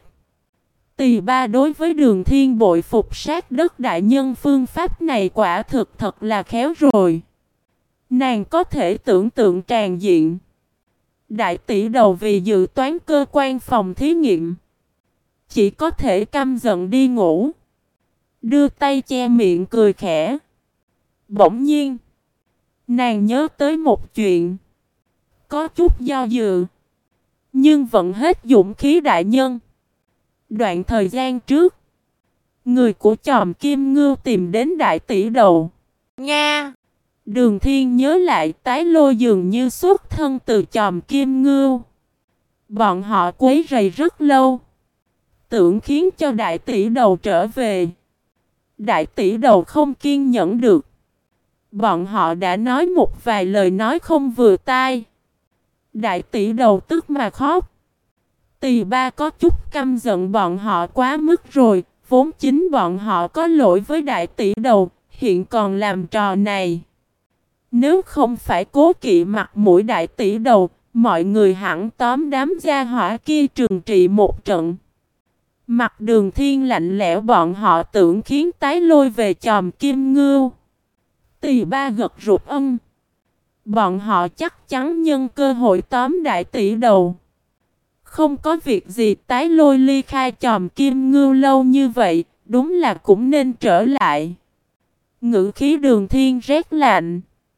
[SPEAKER 1] Tỳ Ba đối với Đường Thiên bội phục sát đất đại nhân, phương pháp này quả thực thật là khéo rồi. Nàng có thể tưởng tượng tràn diện. Đại tỷ đầu vì dự toán cơ quan phòng thí nghiệm, chỉ có thể căm giận đi ngủ, đưa tay che miệng cười khẽ. Bỗng nhiên, nàng nhớ tới một chuyện, có chút do dự, nhưng vẫn hết dũng khí đại nhân. Đoạn thời gian trước, người của chòm Kim Ngưu tìm đến đại tỷ đầu. Nga! Đường Thiên nhớ lại, Tái Lôi dường như xuất thân từ chòm Kim Ngưu. Bọn họ quấy rầy rất lâu, tưởng khiến cho đại tỷ đầu trở về. Đại tỷ đầu không kiên nhẫn được. Bọn họ đã nói một vài lời nói không vừa tai. Đại tỷ đầu tức mà khóc. Tỳ Ba có chút căm giận bọn họ quá mức rồi. Vốn chính bọn họ có lỗi với đại tỷ đầu, hiện còn làm trò này. Nếu không phải cố kỵ mặt mũi đại tỷ đầu, mọi người hẳn tóm đám gia hỏa kia trừng trị một trận. Mặt Đường Thiên lạnh lẽo, bọn họ tưởng khiến Tái Lôi về chòm Kim Ngưu. Tỳ Ba gật rụt ân. Bọn họ chắc chắn nhân cơ hội tóm đại tỷ đầu. Không có việc gì, Tái Lôi ly khai chòm Kim Ngưu lâu như vậy, đúng là cũng nên trở lại. Ngữ khí Đường Thiên rét lạnh.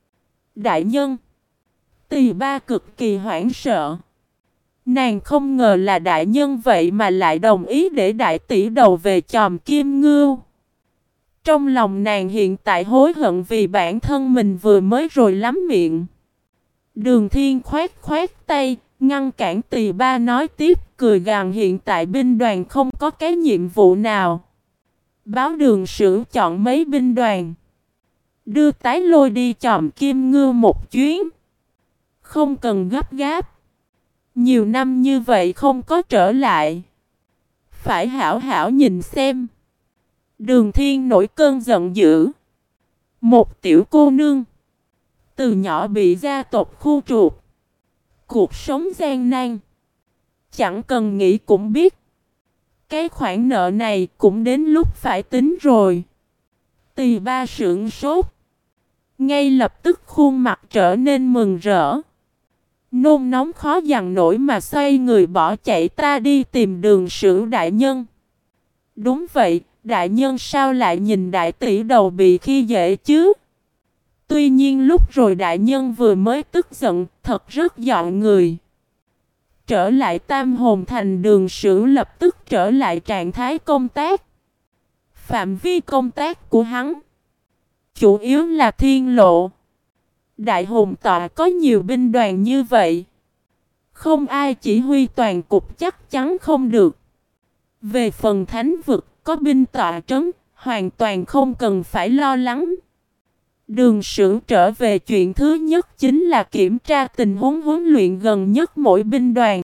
[SPEAKER 1] Đại nhân. Tỳ Ba cực kỳ hoảng sợ. Nàng không ngờ là đại nhân vậy mà lại đồng ý để đại tỷ đầu về chòm Kim Ngưu. Trong lòng nàng hiện tại hối hận vì bản thân mình vừa mới rồi lắm miệng. Đường Thiên khoát khoát tay, ngăn cản Tỳ Ba nói tiếp, cười gằn, hiện tại binh đoàn không có cái nhiệm vụ nào. Báo Đường Sử chọn mấy binh đoàn, đưa Tái Lôi đi chòm Kim Ngưu một chuyến. Không cần gấp gáp. Nhiều năm như vậy không có trở lại. Phải hảo hảo nhìn xem. Đường Thiên nổi cơn giận dữ. Một tiểu cô nương. Từ nhỏ bị gia tộc khu trục. Cuộc sống gian nan. Chẳng cần nghĩ cũng biết. Cái khoản nợ này cũng đến lúc phải tính rồi. Tỳ ba sửng sốt. Ngay lập tức khuôn mặt trở nên mừng rỡ. Nôn nóng khó dằn nổi mà xoay người bỏ chạy ta đi tìm Đường Sửu đại nhân. Đúng vậy, đại nhân sao lại nhìn đại tỷ đầu bị khi dễ chứ? Tuy nhiên lúc rồi đại nhân vừa mới tức giận, thật rất dọn người. Trở lại Tam Hồn Thành, Đường Sửu lập tức trở lại trạng thái công tác. Phạm vi công tác của hắn chủ yếu là thiên lộ. Đại hùng tọa có nhiều binh đoàn như vậy. Không ai chỉ huy toàn cục chắc chắn không được. Về phần thánh vực có binh tọa trấn, hoàn toàn không cần phải lo lắng. Đường Sửu trở về chuyện thứ nhất chính là kiểm tra tình huống huấn luyện gần nhất mỗi binh đoàn.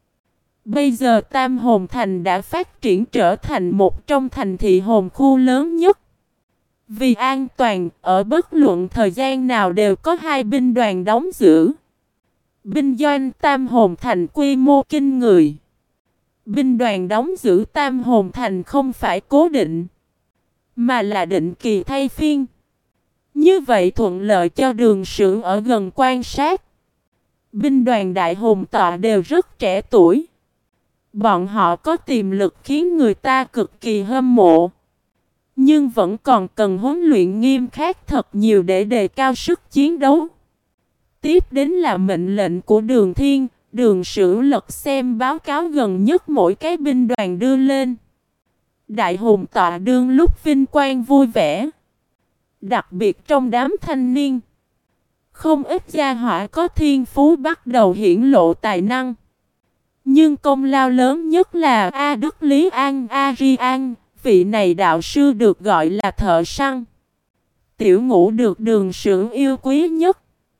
[SPEAKER 1] Bây giờ Tam Hồn Thành đã phát triển trở thành một trong thành thị hồn khu lớn nhất. Vì an toàn, ở bất luận thời gian nào đều có hai binh đoàn đóng giữ. Binh doanh Tam Hồn Thành quy mô kinh người. Binh đoàn đóng giữ Tam Hồn Thành không phải cố định, mà là định kỳ thay phiên. Như vậy thuận lợi cho Đường Sửu ở gần quan sát. Binh đoàn đại hùng tọa đều rất trẻ tuổi. Bọn họ có tiềm lực khiến người ta cực kỳ hâm mộ. Nhưng vẫn còn cần huấn luyện nghiêm khắc thật nhiều để đề cao sức chiến đấu. Tiếp đến là mệnh lệnh của Đường Thiên. Đường Sửu lật xem báo cáo gần nhất mỗi cái binh đoàn đưa lên. Đại hùng tọa đương lúc vinh quang vui vẻ. Đặc biệt trong đám thanh niên, không ít gia hỏa có thiên phú bắt đầu hiển lộ tài năng. Nhưng công lao lớn nhất là A Đức Lý An Arian, vị này đạo sư được gọi là thợ săn. Tiểu ngũ được Đường Sửu yêu quý nhất.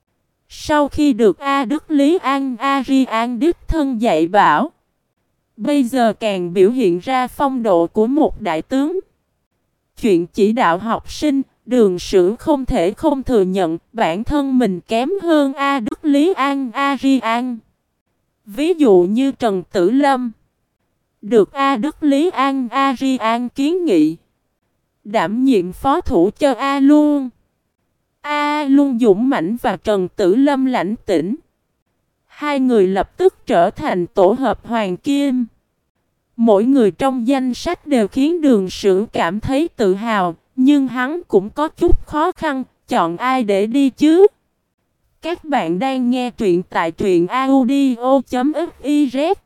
[SPEAKER 1] Sau khi được A Đức Lý An Arian đích thân dạy bảo, bây giờ càng biểu hiện ra phong độ của một đại tướng. Chuyện chỉ đạo học sinh, Đường Sửu không thể không thừa nhận bản thân mình kém hơn A Đức Lý An Arian. Ví dụ như Trần Tử Lâm, được A Đức Lý An Arian kiến nghị đảm nhiệm phó thủ cho A Luân. A Luân dũng mãnh và Trần Tử Lâm lãnh tĩnh. Hai người lập tức trở thành tổ hợp hoàng kim. Mỗi người trong danh sách đều khiến Đường Sửu cảm thấy tự hào, nhưng hắn cũng có chút khó khăn, chọn ai để đi chứ? Các bạn đang nghe truyện tại truyện audio chấm fiz.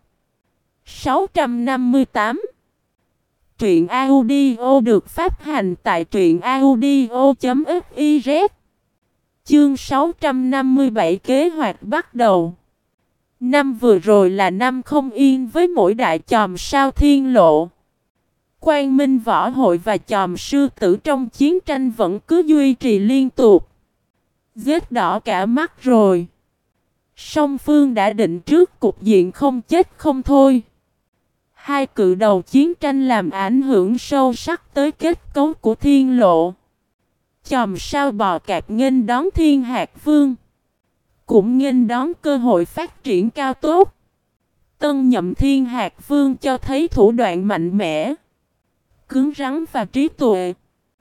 [SPEAKER 1] sáu trăm năm mươi tám. Truyện audio được phát hành tại truyện audio chấm fiz. Chương sáu trăm năm mươi bảy kế hoạch bắt đầu. Năm vừa rồi là năm không yên với mỗi đại chòm sao thiên lộ. Quang Minh Võ Hội và chòm sư tử trong chiến tranh vẫn cứ duy trì liên tục. Giết đỏ cả mắt rồi. Song phương đã định trước cục diện không chết không thôi. Hai cự đầu chiến tranh làm ảnh hưởng sâu sắc tới kết cấu của thiên lộ. Chòm sao bò cạp nghênh đón Thiên Hạc Vương, cũng nghênh đón cơ hội phát triển cao tốt. Tân nhậm Thiên Hạc Vương cho thấy thủ đoạn mạnh mẽ, cứng rắn và trí tuệ.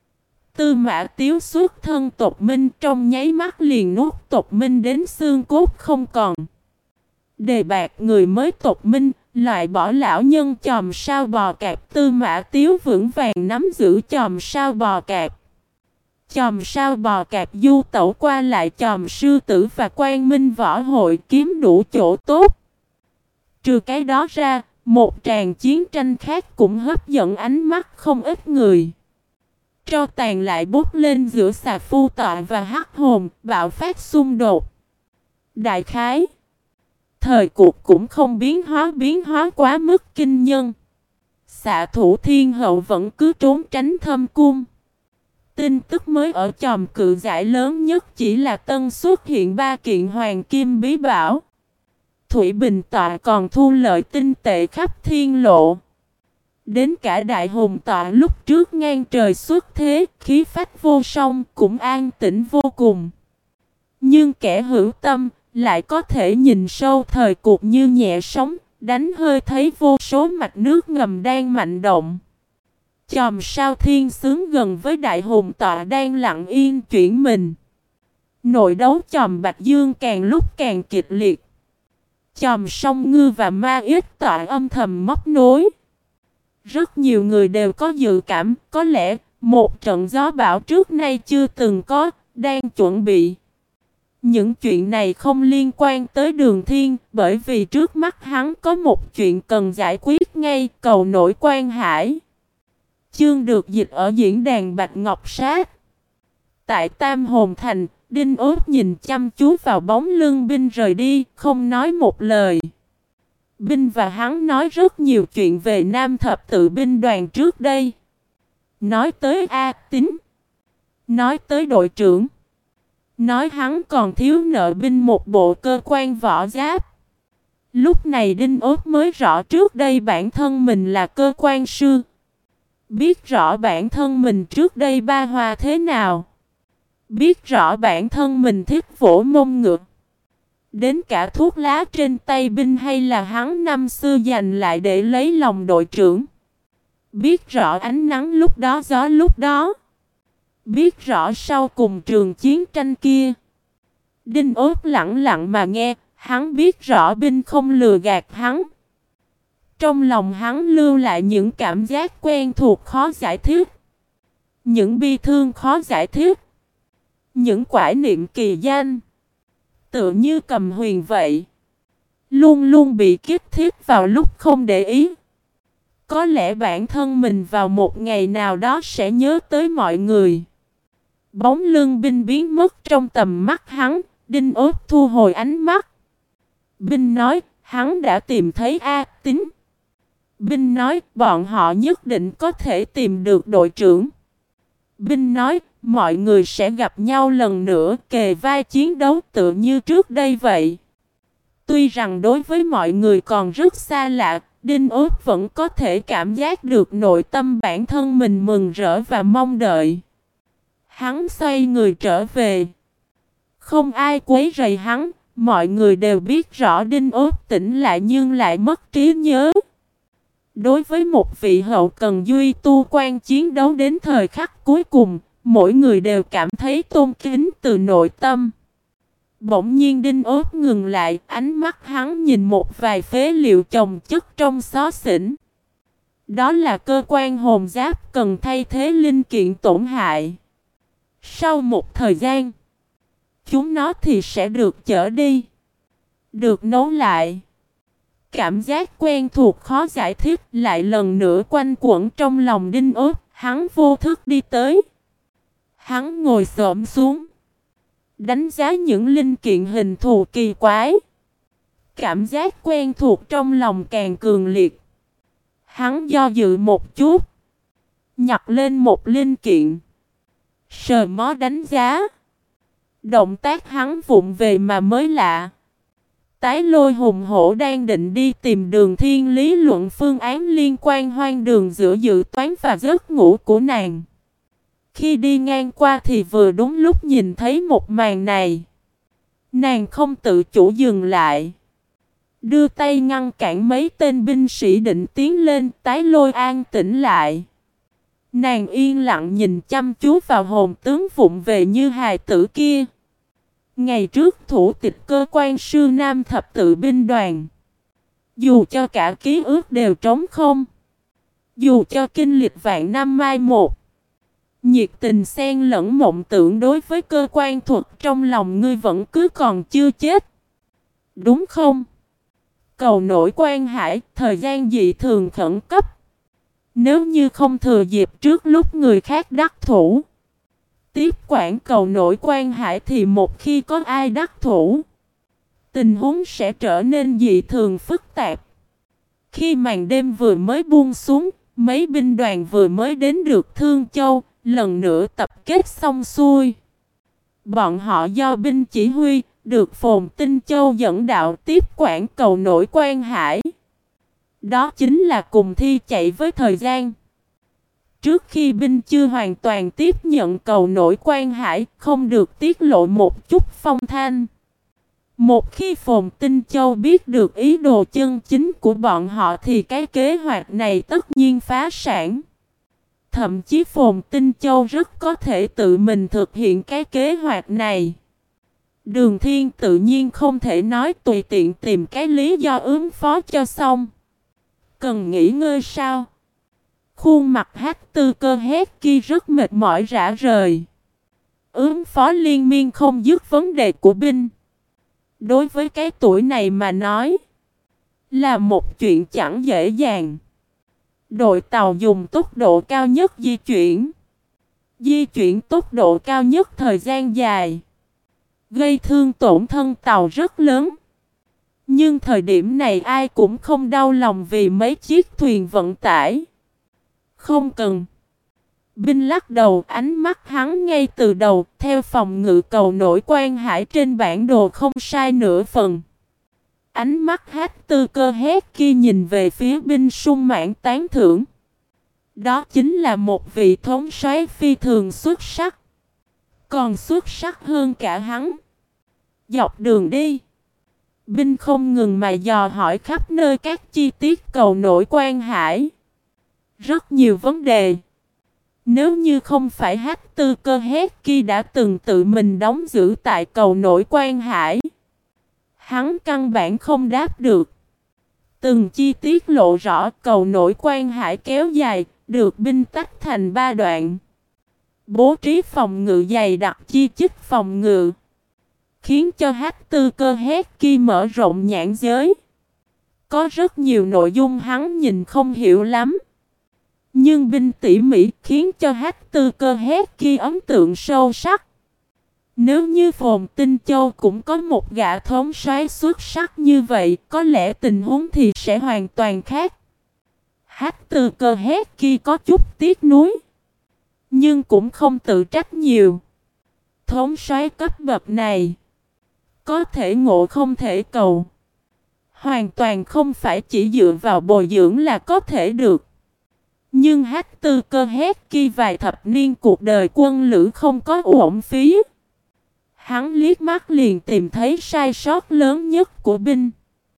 [SPEAKER 1] Tư Mã Tiếu xuất thân tộc Minh, trong nháy mắt liền nuốt tộc Minh đến xương cốt không còn. Đề bạt người mới tộc Minh, loại bỏ lão nhân chòm sao bò cạp. Tư Mã Tiếu vững vàng nắm giữ chòm sao bò cạp. Chòm sao bò cạp du tẩu qua lại chòm sư tử và Quang Minh Võ Hội kiếm đủ chỗ tốt. Trừ cái đó ra, một tràng chiến tranh khác cũng hấp dẫn ánh mắt không ít người. Tro tàn lại bút lên giữa xà phu tọa và hắc hồn, bạo phát xung đột. Đại khái, thời cuộc cũng không biến hóa biến hóa quá mức kinh nhân. Xạ thủ thiên hậu vẫn cứ trốn tránh thâm cung. Tin tức mới ở chòm cự giải lớn nhất chỉ là tân xuất hiện ba kiện hoàng kim bí bảo. Thủy Bình Tọa còn thu lợi tinh tệ khắp thiên lộ. Đến cả Đại Hùng Tọa lúc trước ngang trời xuất thế, khí phách vô song, cũng an tĩnh vô cùng. Nhưng kẻ hữu tâm lại có thể nhìn sâu thời cuộc như nhẹ sóng, đánh hơi thấy vô số mạch nước ngầm đang mạnh động. Chòm sao thiên sướng gần với Đại Hùng Tọa đang lặng yên chuyển mình. Nội đấu chòm Bạch Dương càng lúc càng kịch liệt. Chòm Song Ngư và Ma Ít Tọa âm thầm móc nối. Rất nhiều người đều có dự cảm, có lẽ một trận gió bão trước nay chưa từng có, đang chuẩn bị. Những chuyện này không liên quan tới Đường Thiên, bởi vì trước mắt hắn có một chuyện cần giải quyết ngay, cầu nổi Quan Hải. Chương được dịch ở diễn đàn Bạch Ngọc Sát. Tại Tam Hồn Thành, Đinh Ốt nhìn chăm chú vào bóng lưng binh rời đi, không nói một lời. Binh và hắn nói rất nhiều chuyện về Nam Thập Tự binh đoàn trước đây. Nói tới A Tín. Nói tới đội trưởng. Nói hắn còn thiếu nợ binh một bộ cơ quan võ giáp. Lúc này Đinh Ốt mới rõ trước đây bản thân mình là cơ quan sư. Biết rõ bản thân mình trước đây ba hoa thế nào. Biết rõ bản thân mình thích vỗ mông ngựa. Đến cả thuốc lá trên tay binh hay là hắn năm xưa dành lại để lấy lòng đội trưởng. Biết rõ ánh nắng lúc đó gió lúc đó. Biết rõ sau cùng trường chiến tranh kia. Đinh Ốt lặng lặng mà nghe, hắn biết rõ binh không lừa gạt hắn. Trong lòng hắn lưu lại những cảm giác quen thuộc khó giải thích. Những bi thương khó giải thích. Những quải niệm kỳ danh. Tựa như cầm huyền vậy. Luôn luôn bị kích thiết vào lúc không để ý. Có lẽ bản thân mình vào một ngày nào đó sẽ nhớ tới mọi người. Bóng lưng binh biến mất trong tầm mắt hắn. Đinh Ốt thu hồi ánh mắt. Binh nói hắn đã tìm thấy A Tín. Binh nói bọn họ nhất định có thể tìm được đội trưởng. Binh nói mọi người sẽ gặp nhau lần nữa, kề vai chiến đấu tựa như trước đây vậy. Tuy rằng đối với mọi người còn rất xa lạ, Đinh Ốt vẫn có thể cảm giác được nội tâm bản thân mình mừng rỡ và mong đợi. Hắn xoay người trở về. Không ai quấy rầy hắn, mọi người đều biết rõ Đinh Ốt tỉnh lại nhưng lại mất trí nhớ. Đối với một vị hậu cần duy tu quan chiến đấu đến thời khắc cuối cùng, mỗi người đều cảm thấy tôn kính từ nội tâm. Bỗng nhiên Đinh Ốt ngừng lại, ánh mắt hắn nhìn một vài phế liệu chồng chất trong xó xỉnh. Đó là cơ quan hồn giáp cần thay thế linh kiện tổn hại. Sau một thời gian, chúng nó thì sẽ được chở đi, được nấu lại. Cảm giác quen thuộc khó giải thích lại lần nữa quanh quẩn trong lòng Đinh Ốt, hắn vô thức đi tới. Hắn ngồi xổm xuống, đánh giá những linh kiện hình thù kỳ quái. Cảm giác quen thuộc trong lòng càng cường liệt. Hắn do dự một chút, nhặt lên một linh kiện, sờ mó đánh giá. Động tác hắn vụng về mà mới lạ. Tái Lôi hùng hổ đang định đi tìm Đường Thiên lý luận phương án liên quan hoang đường giữa dự toán và giấc ngủ của nàng. Khi đi ngang qua thì vừa đúng lúc nhìn thấy một màn này. Nàng không tự chủ dừng lại, đưa tay ngăn cản mấy tên binh sĩ định tiến lên. Tái Lôi an tĩnh lại. Nàng yên lặng nhìn chăm chú vào hồn tướng vụng về như hài tử kia. Ngày trước thủ tịch cơ quan sư Nam Thập Tự binh đoàn. Dù cho cả ký ức đều trống không, dù cho kinh lịch vạn năm mai một, nhiệt tình xen lẫn mộng tưởng đối với cơ quan thuật trong lòng ngươi vẫn cứ còn chưa chết. Đúng không? Cầu nổi Quan Hải, thời gian dị thường khẩn cấp. Nếu như không thừa dịp trước lúc người khác đắc thủ, tiếp quản cầu nổi Quan Hải thì một khi có ai đắc thủ, tình huống sẽ trở nên dị thường phức tạp. Khi màn đêm vừa mới buông xuống, mấy binh đoàn vừa mới đến được Thương Châu, lần nữa tập kết xong xuôi. Bọn họ do binh chỉ huy, được Phồn Tinh Châu dẫn đạo tiếp quản cầu nổi Quan Hải. Đó chính là cùng thi chạy với thời gian. Trước khi binh chưa hoàn toàn tiếp nhận cầu nổi Quan Hải, không được tiết lộ một chút phong thanh. Một khi Phồn Tinh Châu biết được ý đồ chân chính của bọn họ thì cái kế hoạch này tất nhiên phá sản. Thậm chí Phồn Tinh Châu rất có thể tự mình thực hiện cái kế hoạch này. Đường Thiên tự nhiên không thể nói tùy tiện tìm cái lý do ứng phó cho xong. Cần nghỉ ngơi sao? Khuôn mặt Hát Tư Cơ hét kia rất mệt mỏi rã rời. Ứng phó liên miên không dứt vấn đề của binh. Đối với cái tuổi này mà nói, là một chuyện chẳng dễ dàng. Đội tàu dùng tốc độ cao nhất di chuyển. Di chuyển tốc độ cao nhất thời gian dài. Gây thương tổn thân tàu rất lớn. Nhưng thời điểm này ai cũng không đau lòng vì mấy chiếc thuyền vận tải. Không cần. Binh lắc đầu, ánh mắt hắn ngay từ đầu theo phòng ngự cầu nổi Quan Hải trên bản đồ không sai nửa phần. Ánh mắt Hát Tư Cơ hét kia nhìn về phía binh sung mãn tán thưởng. Đó chính là một vị thống soái phi thường xuất sắc. Còn xuất sắc hơn cả hắn. Dọc đường đi, binh không ngừng mà dò hỏi khắp nơi các chi tiết cầu nổi Quan Hải. Rất nhiều vấn đề. Nếu như không phải Hát Tư Cơ hét kia đã từng tự mình đóng giữ tại cầu nổi Quan Hải, hắn căn bản không đáp được. Từng chi tiết lộ rõ cầu nổi Quan Hải kéo dài, được binh tách thành ba đoạn. Bố trí phòng ngự dày đặc chi chít phòng ngự, khiến cho Hát Tư Cơ hét kia mở rộng nhãn giới. Có rất nhiều nội dung hắn nhìn không hiểu lắm. Nhưng binh tỉ mỉ khiến cho Hát Tư Cơ hét kia ấn tượng sâu sắc. Nếu như Phồn Tinh Châu cũng có một gã thống soái xuất sắc như vậy, có lẽ tình huống thì sẽ hoàn toàn khác. Hát Tư Cơ hét kia có chút tiếc nuối, nhưng cũng không tự trách nhiều. Thống soái cấp bậc này, có thể ngộ không thể cầu. Hoàn toàn không phải chỉ dựa vào bồi dưỡng là có thể được. Nhưng Hát Tư Cơ hét kia vài thập niên cuộc đời quân lữ không có uổng phí. Hắn liếc mắt liền tìm thấy sai sót lớn nhất của binh.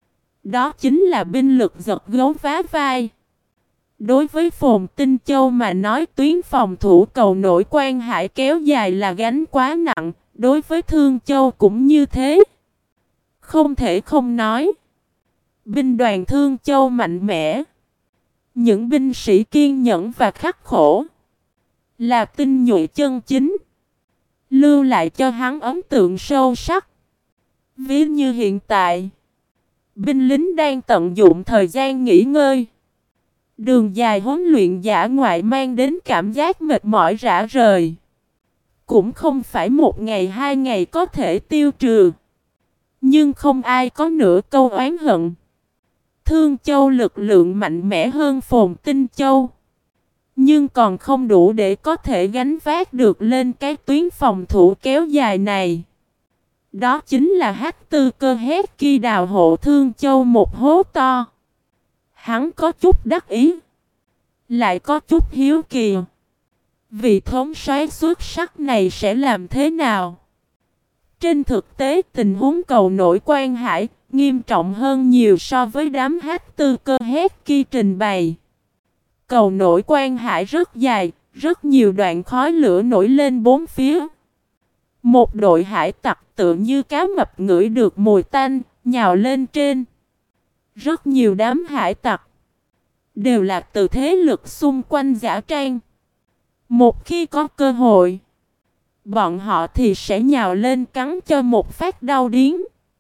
[SPEAKER 1] Đó chính là binh lực giật gấu vá vai. Đối với Phồn Tinh Châu mà nói, tuyến phòng thủ cầu nổi Quan Hải kéo dài là gánh quá nặng. Đối với Thương Châu cũng như thế. Không thể không nói, binh đoàn Thương Châu mạnh mẽ. Những binh sĩ kiên nhẫn và khắc khổ, là tinh nhuệ chân chính, lưu lại cho hắn ấn tượng sâu sắc. Ví như hiện tại, binh lính đang tận dụng thời gian nghỉ ngơi. Đường dài huấn luyện dã ngoại mang đến cảm giác mệt mỏi rã rời. Cũng không phải một ngày hai ngày có thể tiêu trừ. Nhưng không ai có nửa câu oán hận. Thương Châu lực lượng mạnh mẽ hơn Phồn Tinh Châu, nhưng còn không đủ để có thể gánh vác được lên cái tuyến phòng thủ kéo dài này. Đó chính là Hát Tư Cơ hét kia đào hộ Thương Châu một hố to. Hắn có chút đắc ý, lại có chút hiếu kỳ. Vị thống soái xuất sắc này sẽ làm thế nào? Trên thực tế tình huống cầu nổi Quan Hải nghiêm trọng hơn nhiều so với đám Hát Tư Cơ hét kia trình bày. Cầu nổi Quan Hải rất dài, rất nhiều đoạn khói lửa nổi lên bốn phía. Một đội hải tặc tựa như cá mập ngửi được mùi tanh, nhào lên trên. Rất nhiều đám hải tặc đều là từ thế lực xung quanh giả trang. Một khi có cơ hội, bọn họ thì sẽ nhào lên cắn cho một phát đau điếng.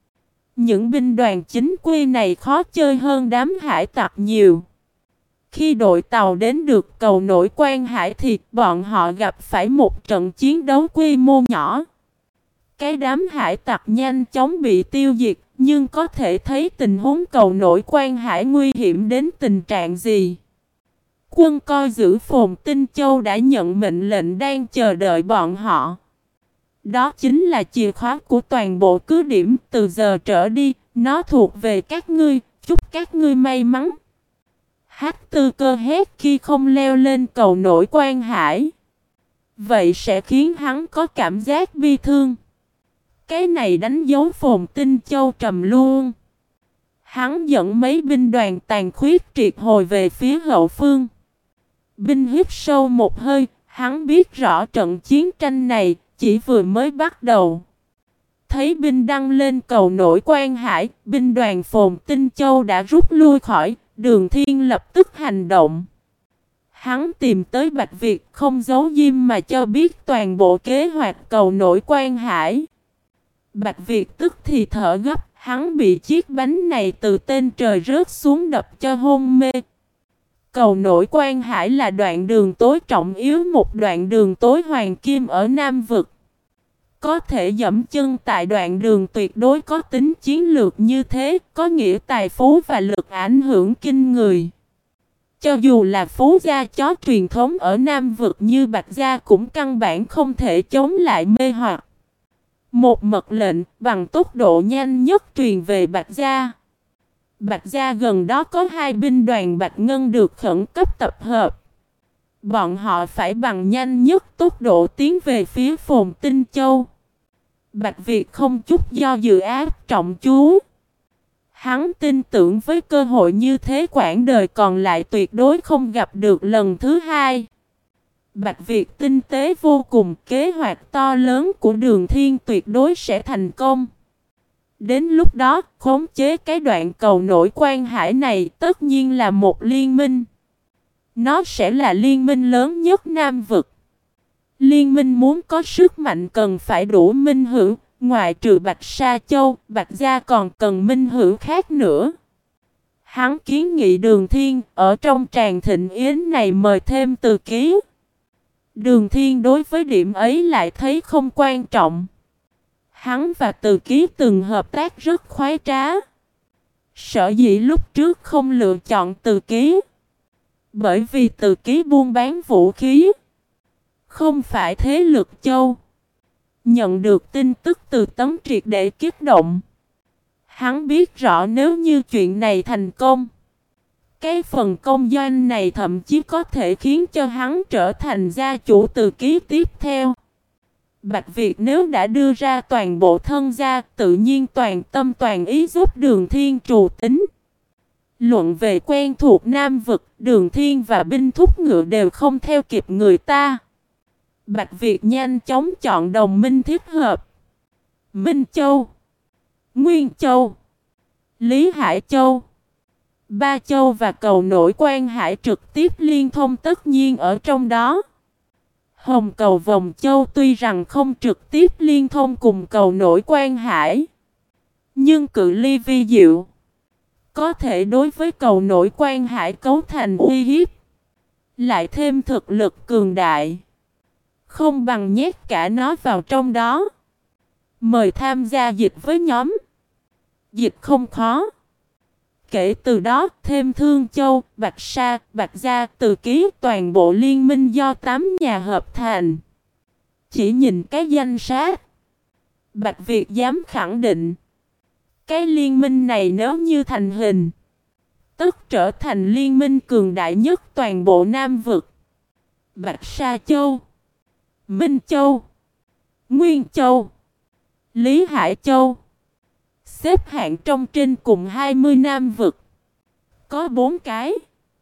[SPEAKER 1] Những binh đoàn chính quy này khó chơi hơn đám hải tặc nhiều. Khi đội tàu đến được cầu nổi Quan Hải thì bọn họ gặp phải một trận chiến đấu quy mô nhỏ. Cái đám hải tặc nhanh chóng bị tiêu diệt, nhưng có thể thấy tình huống cầu nổi Quan Hải nguy hiểm đến tình trạng gì. Quân coi giữ Phồn Tinh Châu đã nhận mệnh lệnh đang chờ đợi bọn họ. Đó chính là chìa khóa của toàn bộ cứ điểm. Từ giờ trở đi, nó thuộc về các ngươi. Chúc các ngươi may mắn. Hắc Tư Cơ hét khi không leo lên cầu nổi Quan Hải. Vậy sẽ khiến hắn có cảm giác bi thương. Cái này đánh dấu Phồn Tinh Châu trầm luôn. Hắn dẫn mấy binh đoàn tàn khuyết triệt hồi về phía hậu phương. Binh hít sâu một hơi, hắn biết rõ trận chiến tranh này chỉ vừa mới bắt đầu. Thấy binh đăng lên cầu nổi Quan Hải, binh đoàn Phồn Tinh Châu đã rút lui khỏi, Đường Thiên lập tức hành động. Hắn tìm tới Bạch Việt không giấu diêm mà cho biết toàn bộ kế hoạch cầu nổi Quan Hải. Bạch Việt tức thì thở gấp, hắn bị chiếc bánh này từ trên trời rớt xuống đập cho hôn mê. Cầu nổi Quan Hải là đoạn đường tối trọng yếu, một đoạn đường tối hoàng kim ở Nam Vực. Có thể dẫm chân tại đoạn đường tuyệt đối có tính chiến lược như thế, có nghĩa tài phú và lực ảnh hưởng kinh người. Cho dù là phú gia chó truyền thống ở Nam Vực như Bạch Gia cũng căn bản không thể chống lại mê hoặc. Một mật lệnh bằng tốc độ nhanh nhất truyền về Bạch Gia. Bạch Gia gần đó có hai binh đoàn Bạch Ngân được khẩn cấp tập hợp. Bọn họ phải bằng nhanh nhất tốc độ tiến về phía Phồn Tinh Châu. Bạch Việt không chút do dự áp trọng chú. Hắn tin tưởng với cơ hội như thế quãng đời còn lại tuyệt đối không gặp được lần thứ hai. Bạch Việt tinh tế vô cùng, kế hoạch to lớn của Đường Thiên tuyệt đối sẽ thành công. Đến lúc đó, khống chế cái đoạn cầu nổi Quan Hải này tất nhiên là một liên minh. Nó sẽ là liên minh lớn nhất Nam Vực. Liên minh muốn có sức mạnh cần phải đủ minh hữu, ngoại trừ Bạch Sa Châu, Bạch Gia còn cần minh hữu khác nữa. Hắn kiến nghị Đường Thiên ở trong tràng thịnh yến này mời thêm Từ Ký. Đường Thiên đối với điểm ấy lại thấy không quan trọng. Hắn và Từ Ký từng hợp tác rất khoái trá. Sở dĩ lúc trước không lựa chọn Từ Ký, bởi vì Từ Ký buôn bán vũ khí, không phải thế lực châu. Nhận được tin tức từ Tấn Triệt để kích động. Hắn biết rõ nếu như chuyện này thành công, cái phần công doanh này thậm chí có thể khiến cho hắn trở thành gia chủ Từ Ký tiếp theo. Bạch Việt nếu đã đưa ra toàn bộ thân gia, tự nhiên toàn tâm toàn ý giúp Đường Thiên trù tính. Luận về quen thuộc Nam Vực, Đường Thiên và binh thúc ngựa đều không theo kịp người ta. Bạch Việt nhanh chóng chọn đồng minh thiết hợp. Minh Châu, Nguyên Châu, Lý Hải Châu, Ba Châu và cầu nổi Quan Hải trực tiếp liên thông tất nhiên ở trong đó. Hồng cầu Vòng Châu tuy rằng không trực tiếp liên thông cùng cầu nổi Quan Hải, nhưng cự ly vi diệu, có thể đối với cầu nổi Quan Hải cấu thành uy hiếp. Lại thêm thực lực cường đại, không bằng nhét cả nó vào trong đó. Mời tham gia dịch với nhóm. Dịch không khó. Kể từ đó, thêm Thương Châu, Bạch Sa, Bạch Gia, Từ Ký, toàn bộ liên minh do tám nhà hợp thành. Chỉ nhìn cái danh sách, Bạch Việt dám khẳng định, cái liên minh này nếu như thành hình, tất trở thành liên minh cường đại nhất toàn bộ Nam Vực. Bạch Sa Châu, Minh Châu, Nguyên Châu, Lý Hải Châu xếp hạng trong trên cùng hai mươi Nam Vực, có bốn cái,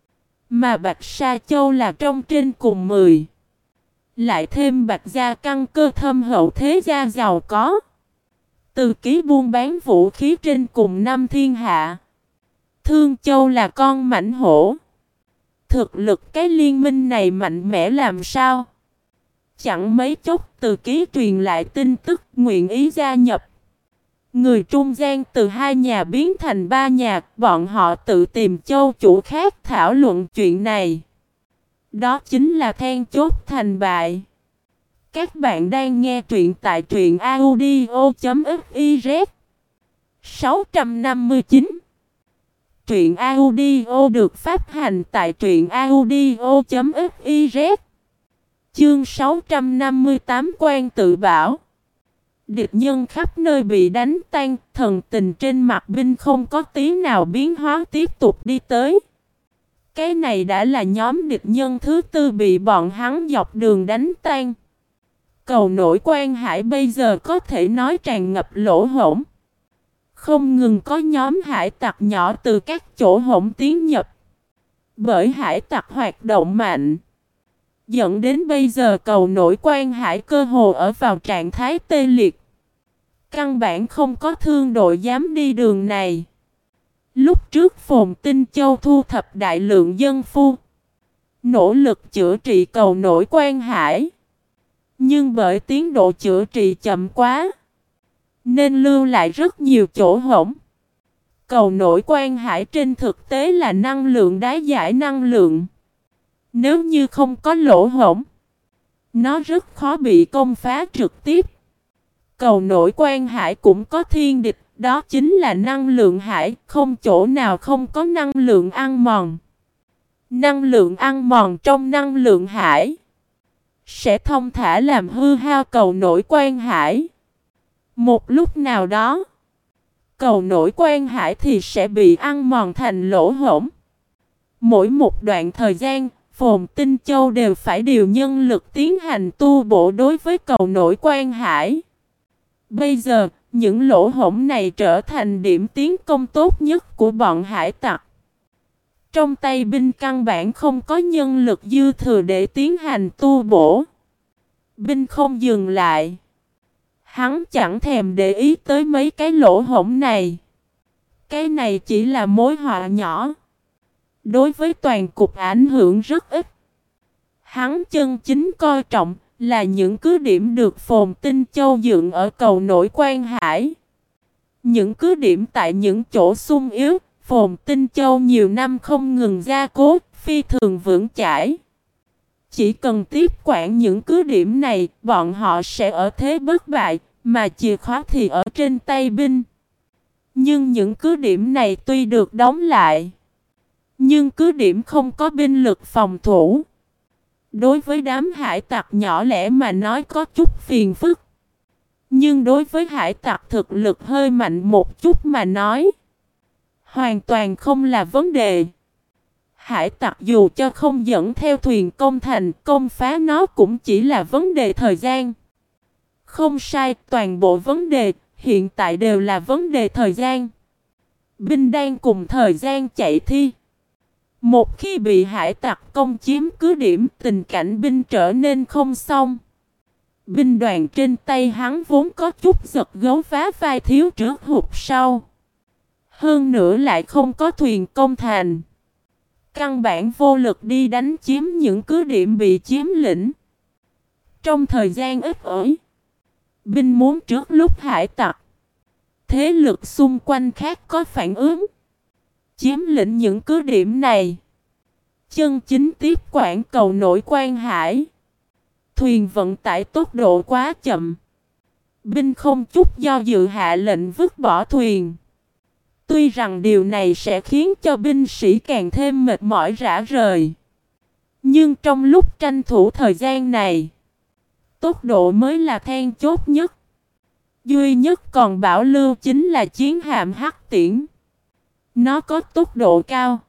[SPEAKER 1] mà Bạch Sa Châu là trong trên cùng mười. Lại thêm Bạch Gia căn cơ thâm hậu thế gia giàu có, Từ Ký buôn bán vũ khí trên cùng năm thiên hạ. Thương Châu là con mãnh hổ. Thực lực cái liên minh này mạnh mẽ làm sao? Chẳng mấy chốc Từ Ký truyền lại tin tức nguyện ý gia nhập. Người trung gian từ hai nhà biến thành ba nhà, bọn họ tự tìm châu chủ khác thảo luận chuyện này. Đó chính là then chốt thành bại. Các bạn đang nghe truyện tại truyện audio chấm fiz. sáu trăm năm mươi chín. Truyện audio được phát hành tại truyện audio chấm fiz. Chương sáu trăm năm mươi tám Quan tự bảo. Địch nhân khắp nơi bị đánh tan, thần tình trên mặt binh không có tí nào biến hóa tiếp tục đi tới. Cái này đã là nhóm địch nhân thứ tư bị bọn hắn dọc đường đánh tan. Cầu nổi Quan Hải bây giờ có thể nói tràn ngập lỗ hổng. Không ngừng có nhóm hải tặc nhỏ từ các chỗ hổng tiến nhập. Bởi hải tặc hoạt động mạnh, dẫn đến bây giờ cầu nổi Quan Hải cơ hồ ở vào trạng thái tê liệt. Căn bản không có thương đội dám đi đường này. Lúc trước Phồn Tinh Châu thu thập đại lượng dân phu, nỗ lực chữa trị cầu nổi Quan Hải. Nhưng bởi tiến độ chữa trị chậm quá, nên lưu lại rất nhiều chỗ hổng. Cầu nổi Quan Hải trên thực tế là năng lượng đá giải năng lượng. Nếu như không có lỗ hổng, nó rất khó bị công phá trực tiếp. Cầu nổi Quan Hải cũng có thiên địch, đó chính là năng lượng hải, không chỗ nào không có năng lượng ăn mòn. Năng lượng ăn mòn trong năng lượng hải sẽ thông thả làm hư hao cầu nổi Quan Hải. Một lúc nào đó, cầu nổi Quan Hải thì sẽ bị ăn mòn thành lỗ hổng. Mỗi một đoạn thời gian, Phồn Tinh Châu đều phải điều nhân lực tiến hành tu bổ đối với cầu nổi Quan Hải. Bây giờ, những lỗ hổng này trở thành điểm tiến công tốt nhất của bọn hải tặc. Trong tay binh căn bản không có nhân lực dư thừa để tiến hành tu bổ. Binh không dừng lại. Hắn chẳng thèm để ý tới mấy cái lỗ hổng này. Cái này chỉ là mối họa nhỏ. Đối với toàn cục ảnh hưởng rất ít. Hắn chân chính coi trọng là những cứ điểm được Phồn Tinh Châu dựng ở cầu nổi Quan Hải. Những cứ điểm tại những chỗ sung yếu, Phồn Tinh Châu nhiều năm không ngừng gia cố, phi thường vững chãi. Chỉ cần tiếp quản những cứ điểm này, bọn họ sẽ ở thế bất bại, mà chìa khóa thì ở trên tay binh. Nhưng những cứ điểm này tuy được đóng lại, nhưng cứ điểm không có binh lực phòng thủ. Đối với đám hải tặc nhỏ lẻ mà nói có chút phiền phức. Nhưng đối với hải tặc thực lực hơi mạnh một chút mà nói, hoàn toàn không là vấn đề. Hải tặc dù cho không dẫn theo thuyền công thành, công phá nó cũng chỉ là vấn đề thời gian. Không sai, toàn bộ vấn đề hiện tại đều là vấn đề thời gian. Binh đang cùng thời gian chạy thi. Một khi bị hải tặc công chiếm cứ điểm, tình cảnh binh trở nên không xong. Binh đoàn trên tay hắn vốn có chút giật gấu vá vai, thiếu trước hụt sau. Hơn nữa lại không có thuyền công thành. Căn bản vô lực đi đánh chiếm những cứ điểm bị chiếm lĩnh. Trong thời gian ít ỏi, binh muốn trước lúc hải tặc, thế lực xung quanh khác có phản ứng, chiếm lĩnh những cứ điểm này. Chân chính tiếp quản cầu nổi Quan Hải. Thuyền vận tải tốc độ quá chậm. Binh không chút do dự hạ lệnh vứt bỏ thuyền. Tuy rằng điều này sẽ khiến cho binh sĩ càng thêm mệt mỏi rã rời. Nhưng trong lúc tranh thủ thời gian này, tốc độ mới là then chốt nhất. Duy nhất còn bảo lưu chính là chiến hạm Hắc Tiễn. Nó có tốc độ cao.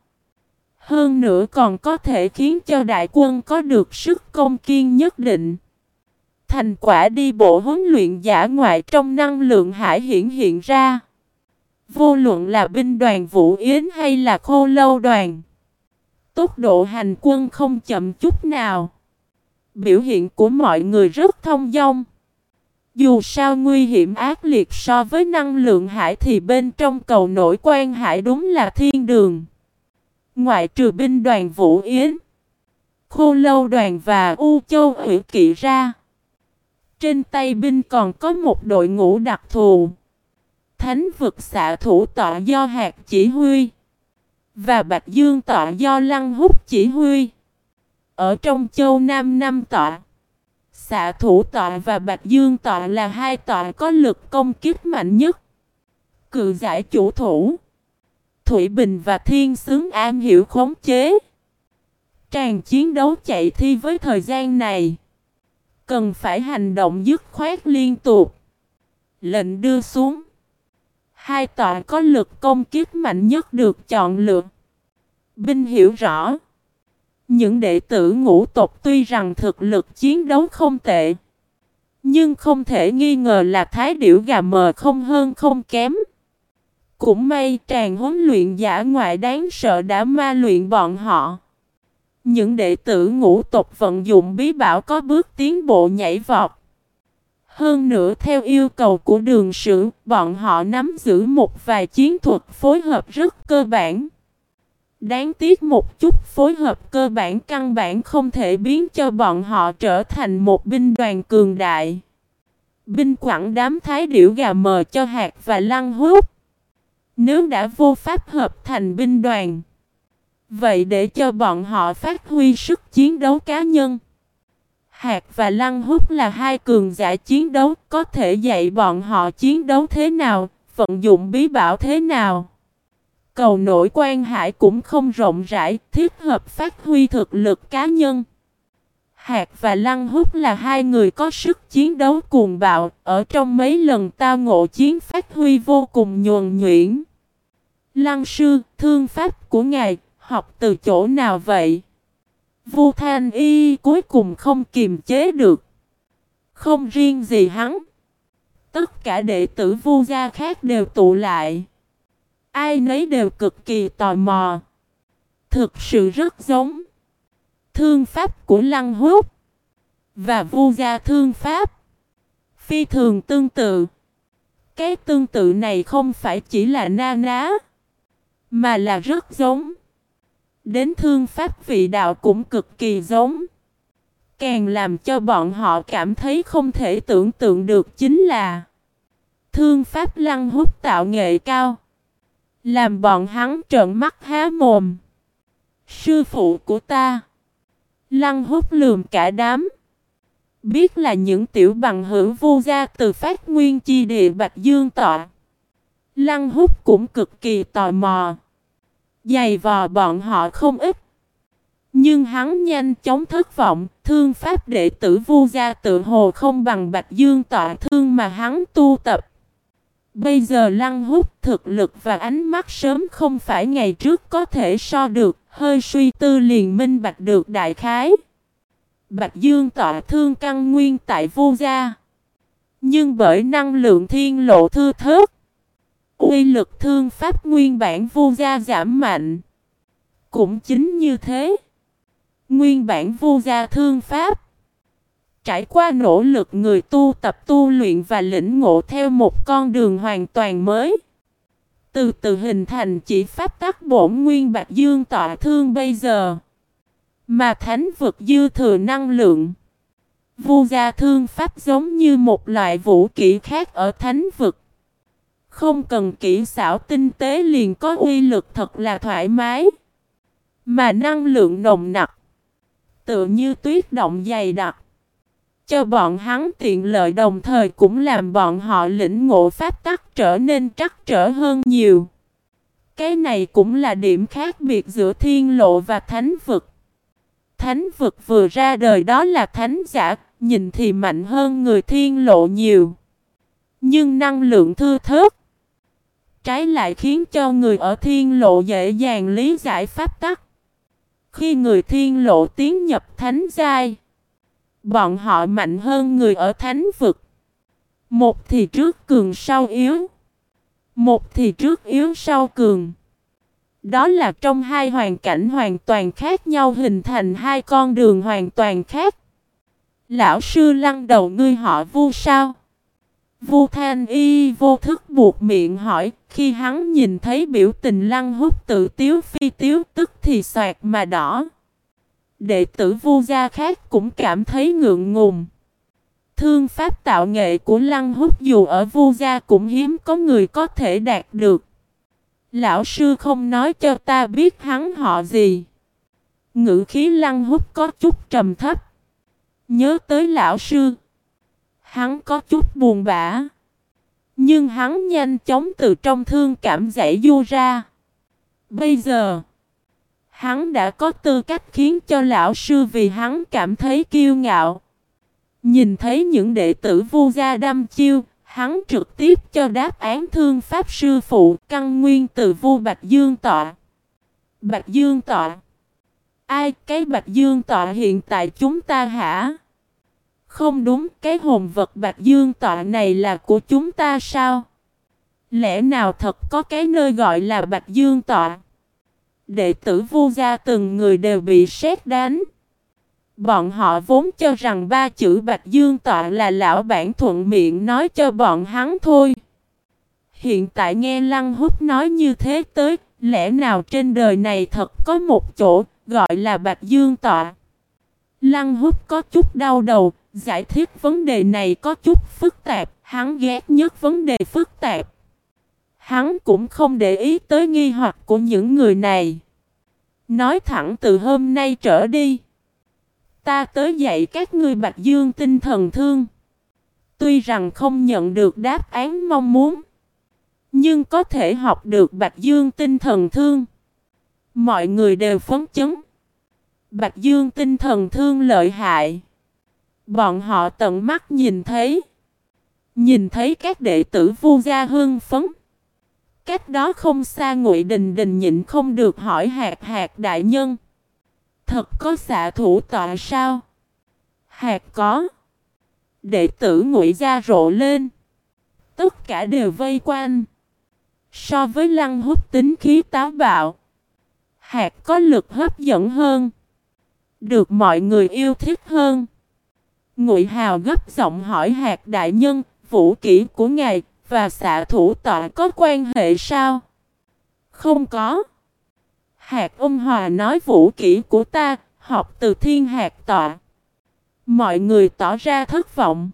[SPEAKER 1] Hơn nữa còn có thể khiến cho đại quân có được sức công kiên nhất định. Thành quả đi bộ huấn luyện dã ngoại trong năng lượng hải hiển hiện ra. Vô luận là binh đoàn Vũ Yến hay là Khô Lâu đoàn, tốc độ hành quân không chậm chút nào. Biểu hiện của mọi người rất thông dong. Dù sao nguy hiểm ác liệt so với năng lượng hải thì bên trong cầu nổi Quan Hải đúng là thiên đường. Ngoại trừ binh đoàn Vũ Yến, Khô Lâu đoàn và U Châu Hủy Kỵ ra, trên tay binh còn có một đội ngũ đặc thù. Thánh vực xạ thủ tọa do Hạt chỉ huy, và Bạch Dương tọa do Lăng Húc chỉ huy. Ở trong châu Nam năm tọa, xạ thủ tọa và Bạch Dương tọa là hai tọa có lực công kích mạnh nhất. Cự giải chủ thủ, Thủy Bình và Thiên Sướng am hiểu khống chế. Tràn chiến đấu chạy thi với thời gian này, cần phải hành động dứt khoát liên tục. Lệnh đưa xuống. Hai tọa có lực công kích mạnh nhất được chọn lựa. Binh hiểu rõ. Những đệ tử ngũ tộc tuy rằng thực lực chiến đấu không tệ, nhưng không thể nghi ngờ là thái điểu gà mờ không hơn không kém. Cũng may tràng huấn luyện giả ngoại đáng sợ đã ma luyện bọn họ. Những đệ tử ngũ tộc vận dụng bí bảo có bước tiến bộ nhảy vọt. Hơn nữa theo yêu cầu của đường sử, bọn họ nắm giữ một vài chiến thuật phối hợp rất cơ bản. Đáng tiếc một chút phối hợp cơ bản căn bản không thể biến cho bọn họ trở thành một binh đoàn cường đại. Binh quẳng đám thái điểu gà mờ cho Hạt và Lăng Húc. Nếu đã vô pháp hợp thành binh đoàn, vậy để cho bọn họ phát huy sức chiến đấu cá nhân. Hạt và Lăng Húc là hai cường giả chiến đấu, có thể dạy bọn họ chiến đấu thế nào, vận dụng bí bảo thế nào. Cầu nổi Quan Hải cũng không rộng rãi, thích hợp phát huy thực lực cá nhân. Hạt và Lăng Húc là hai người có sức chiến đấu cuồng bạo, ở trong mấy lần tao ngộ chiến phát huy vô cùng nhuần nhuyễn. Lăng sư, thương pháp của ngài, học từ chỗ nào vậy? Vu Thanh Y cuối cùng không kiềm chế được. Không riêng gì hắn, tất cả đệ tử Vu gia khác đều tụ lại. Ai nấy đều cực kỳ tò mò. Thực sự rất giống. Thương pháp của Lăng Húc và Vu gia thương pháp phi thường tương tự. Cái tương tự này không phải chỉ là na ná, mà là rất giống. Đến thương pháp vị đạo cũng cực kỳ giống. Càng làm cho bọn họ cảm thấy không thể tưởng tượng được chính là thương pháp Lăng Húc tạo nghệ cao, làm bọn hắn trợn mắt há mồm. Sư phụ của ta. Lăng Húc lườm cả đám. Biết là những tiểu bằng hữu Vu gia từ phát nguyên chi địa Bạch Dương tọa. Lăng Húc cũng cực kỳ tò mò. Giày vò bọn họ không ít. Nhưng hắn nhanh chóng thất vọng. Thương pháp đệ tử Vu gia tự hồ không bằng Bạch Dương tọa thương mà hắn tu tập. Bây giờ Lăng Húc thực lực và ánh mắt sớm không phải ngày trước có thể so được. Hơi suy tư liền minh bạch được đại khái. Bạch Dương tọa thương căn nguyên tại Vu gia, nhưng bởi năng lượng thiên lộ thưa thớt, uy lực thương pháp nguyên bản Vu gia giảm mạnh. Cũng chính như thế, nguyên bản Vu gia thương pháp trải qua nỗ lực người tu tập tu luyện và lĩnh ngộ theo một con đường hoàn toàn mới, từ từ hình thành chỉ pháp tắc bổn nguyên Bạch Dương tọa thương bây giờ. Mà thánh vực dư thừa năng lượng. Vu gia thương pháp giống như một loại vũ kỹ khác ở thánh vực. Không cần kỹ xảo tinh tế liền có uy lực thật là thoải mái. Mà năng lượng nồng nặc, tựa như tuyết động dày đặc, cho bọn hắn tiện lợi đồng thời cũng làm bọn họ lĩnh ngộ pháp tắc trở nên trắc trở hơn nhiều. Cái này cũng là điểm khác biệt giữa thiên lộ và thánh vực. Thánh vực vừa ra đời đó là thánh giả, nhìn thì mạnh hơn người thiên lộ nhiều. Nhưng năng lượng thưa thớt, trái lại khiến cho người ở thiên lộ dễ dàng lý giải pháp tắc. Khi người thiên lộ tiến nhập thánh giai, bọn họ mạnh hơn người ở thánh vực. Một thì trước cường sau yếu, một thì trước yếu sau cường. Đó là trong hai hoàn cảnh hoàn toàn khác nhau hình thành hai con đường hoàn toàn khác. Lão sư Lăng đầu ngươi họ Vu sao? Vu Thanh Y vô thức buộc miệng hỏi, khi hắn nhìn thấy biểu tình Lăng Húc tự tiếu phi tiếu tức thì xoạt mà đỏ. Đệ tử Vu gia khác cũng cảm thấy ngượng ngùng. Thương pháp tạo nghệ của Lăng Húc dù ở Vu gia cũng hiếm có người có thể đạt được. Lão sư không nói cho ta biết hắn họ gì. Ngữ khí Lăng Húc có chút trầm thấp. Nhớ tới lão sư, hắn có chút buồn bã. Nhưng hắn nhanh chóng từ trong thương cảm giải du ra. Bây giờ, hắn đã có tư cách khiến cho lão sư vì hắn cảm thấy kiêu ngạo. Nhìn thấy những đệ tử Vu gia đăm chiêu, hắn trực tiếp cho đáp án thương pháp sư phụ căn nguyên từ Vu Bạch Dương Tọa. Bạch Dương Tọa? Ai? Cái Bạch Dương Tọa hiện tại chúng ta hả? Không đúng, cái hồn vật Bạch Dương Tọa này là của chúng ta sao? Lẽ nào thật có cái nơi gọi là Bạch Dương Tọa? Đệ tử Vu gia từng người đều bị sét đánh. Bọn họ vốn cho rằng ba chữ Bạch Dương Tọa là lão bản thuận miệng nói cho bọn hắn thôi. Hiện tại nghe Lăng Húc nói như thế tới, lẽ nào trên đời này thật có một chỗ gọi là Bạch Dương Tọa? Lăng Húc có chút đau đầu, giải thích vấn đề này có chút phức tạp, hắn ghét nhất vấn đề phức tạp. Hắn cũng không để ý tới nghi hoặc của những người này. Nói thẳng từ hôm nay trở đi, ta tới dạy các ngươi Bạch Dương tinh thần thương. Tuy rằng không nhận được đáp án mong muốn, nhưng có thể học được Bạch Dương tinh thần thương. Mọi người đều phấn chấn. Bạch Dương tinh thần thương lợi hại. Bọn họ tận mắt nhìn thấy. Nhìn thấy các đệ tử Vu gia hưng phấn. Cách đó không xa Ngụy Đình Đình nhịn không được hỏi Hạc Hạc đại nhân. Thật có xạ thủ tọa sao? Hạc có. Đệ tử Ngụy gia rộ lên. Tất cả đều vây quanh. So với Lăng Húc tính khí táo bạo, Hạc có lực hấp dẫn hơn, được mọi người yêu thích hơn. Ngụy Hào gấp giọng hỏi Hạc đại nhân, vũ kỹ của ngài và xạ thủ tọa có quan hệ sao? Không có. Hạc ôn hòa nói vũ kỹ của ta học từ Thiên Hạc tọa. Mọi người tỏ ra thất vọng.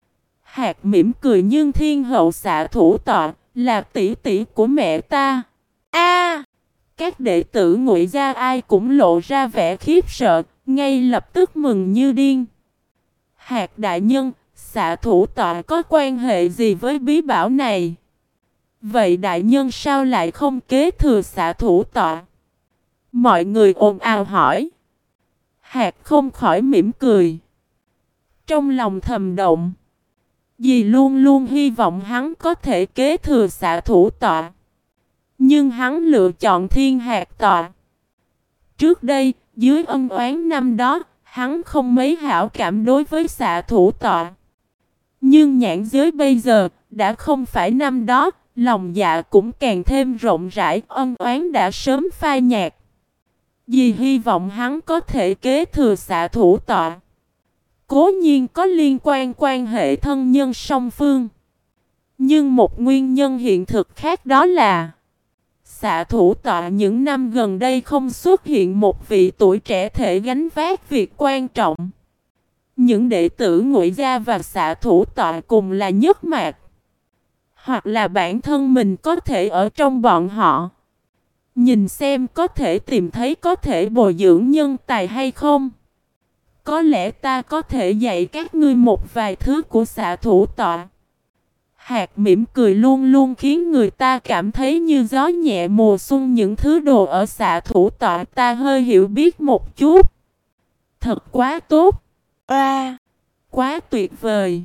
[SPEAKER 1] Hạc mỉm cười nhưng Thiên hậu xạ thủ tọa là tỷ tỷ của mẹ ta. A! Các đệ tử Ngụy gia ai cũng lộ ra vẻ khiếp sợ, ngay lập tức mừng như điên. Hạc đại nhân, xạ thủ tọa có quan hệ gì với bí bảo này? Vậy đại nhân sao lại không kế thừa xạ thủ tọa? Mọi người ồn ào hỏi. Hạc không khỏi mỉm cười. Trong lòng thầm động. Dì luôn luôn hy vọng hắn có thể kế thừa xạ thủ tọa. Nhưng hắn lựa chọn Thiên Hạc tọa. Trước đây, dưới ân oán năm đó, hắn không mấy hảo cảm đối với xạ thủ tọa. Nhưng nhãn giới bây giờ, đã không phải năm đó, lòng dạ cũng càng thêm rộng rãi, ân oán đã sớm phai nhạt. Dì hy vọng hắn có thể kế thừa xạ thủ tọa. Cố nhiên có liên quan quan hệ thân nhân song phương. Nhưng một nguyên nhân hiện thực khác đó là xạ thủ tọa những năm gần đây không xuất hiện một vị tuổi trẻ thể gánh vác việc quan trọng. Những đệ tử Ngụy gia và xạ thủ tọa cùng là nhất mạc. Hoặc là bản thân mình có thể ở trong bọn họ. Nhìn xem có thể tìm thấy có thể bồi dưỡng nhân tài hay không. Có lẽ ta có thể dạy các ngươi một vài thứ của xạ thủ tọa. Hạc mỉm cười luôn luôn khiến người ta cảm thấy như gió nhẹ mùa xuân. Những thứ đồ ở xạ thủ tọa ta hơi hiểu biết một chút. Thật quá tốt. À, quá tuyệt vời.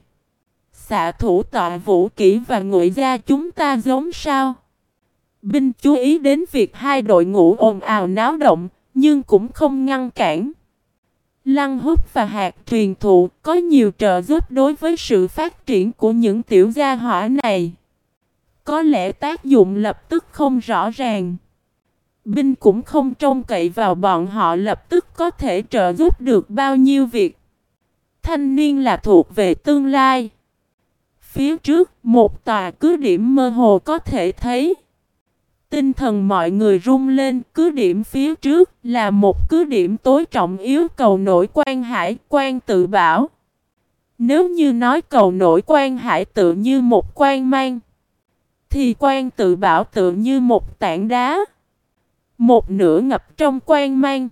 [SPEAKER 1] Xạ thủ tọa vũ kỹ và Ngụy gia chúng ta giống sao? Binh chú ý đến việc hai đội ngũ ồn ào náo động, nhưng cũng không ngăn cản. Lăng Húc và Hạc truyền thụ có nhiều trợ giúp đối với sự phát triển của những tiểu gia hỏa này. Có lẽ tác dụng lập tức không rõ ràng. Binh cũng không trông cậy vào bọn họ lập tức có thể trợ giúp được bao nhiêu việc. Thanh niên là thuộc về tương lai. Phía trước, một tòa cứ điểm mơ hồ có thể thấy. Tinh thần mọi người rung lên, cứ điểm phía trước là một cứ điểm tối trọng yếu cầu nổi Quan Hải, Quan Tự Bảo. Nếu như nói cầu nổi Quan Hải tự như một quan mang, thì Quan Tự Bảo tự như một tảng đá. Một nửa ngập trong quan mang,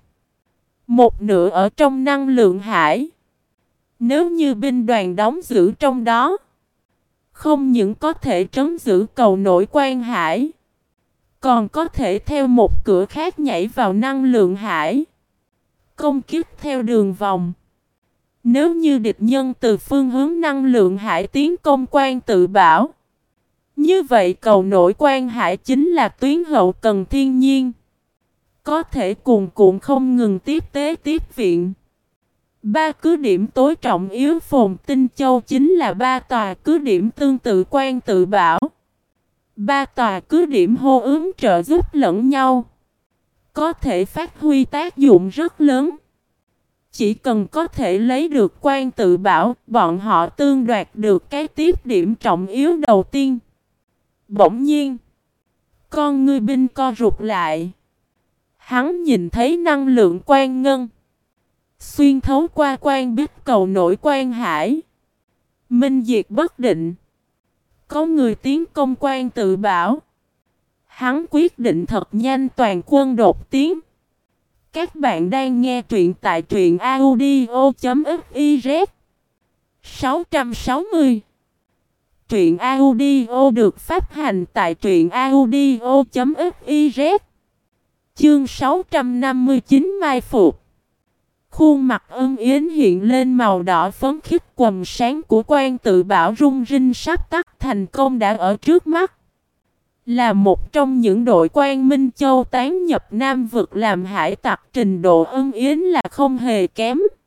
[SPEAKER 1] một nửa ở trong năng lượng hải. Nếu như binh đoàn đóng giữ trong đó, không những có thể trấn giữ cầu nổi Quan Hải, còn có thể theo một cửa khác nhảy vào năng lượng hải, công kích theo đường vòng. Nếu như địch nhân từ phương hướng năng lượng hải tiến công Quan Tự Bảo, như vậy cầu nổi Quan Hải chính là tuyến hậu cần thiên nhiên, có thể cuồn cuộn không ngừng tiếp tế tiếp viện. Ba cứ điểm tối trọng yếu Phồn Tinh Châu chính là ba tòa cứ điểm tương tự Quan Tự Bảo. Ba tòa cứ điểm hô ứng trợ giúp lẫn nhau, có thể phát huy tác dụng rất lớn. Chỉ cần có thể lấy được Quan Tự Bảo, bọn họ tương đoạt được cái tiếp điểm trọng yếu đầu tiên. Bỗng nhiên, con ngươi binh co rụt lại. Hắn nhìn thấy năng lượng quan ngân xuyên thấu qua quan bích cầu nổi Quan Hải. Minh diệt bất định. Có người tiến công Quan Tự Bảo. Hắn quyết định thật nhanh toàn quân đột tiến. Các bạn đang nghe truyện tại truyện audio chấm fiz. sáu trăm sáu mươi. Truyện audio được phát hành tại truyện audio chấm fiz. Chương sáu trăm năm mươi chín Mai Phục. Khuôn mặt Ân Yến hiện lên màu đỏ phấn khích, quầng sáng của Quan Tự Bảo rung rinh sắp tắt, thành công đã ở trước mắt. Là một trong những đội Quan Minh Châu tán nhập Nam vực làm hải tặc, trình độ Ân Yến là không hề kém.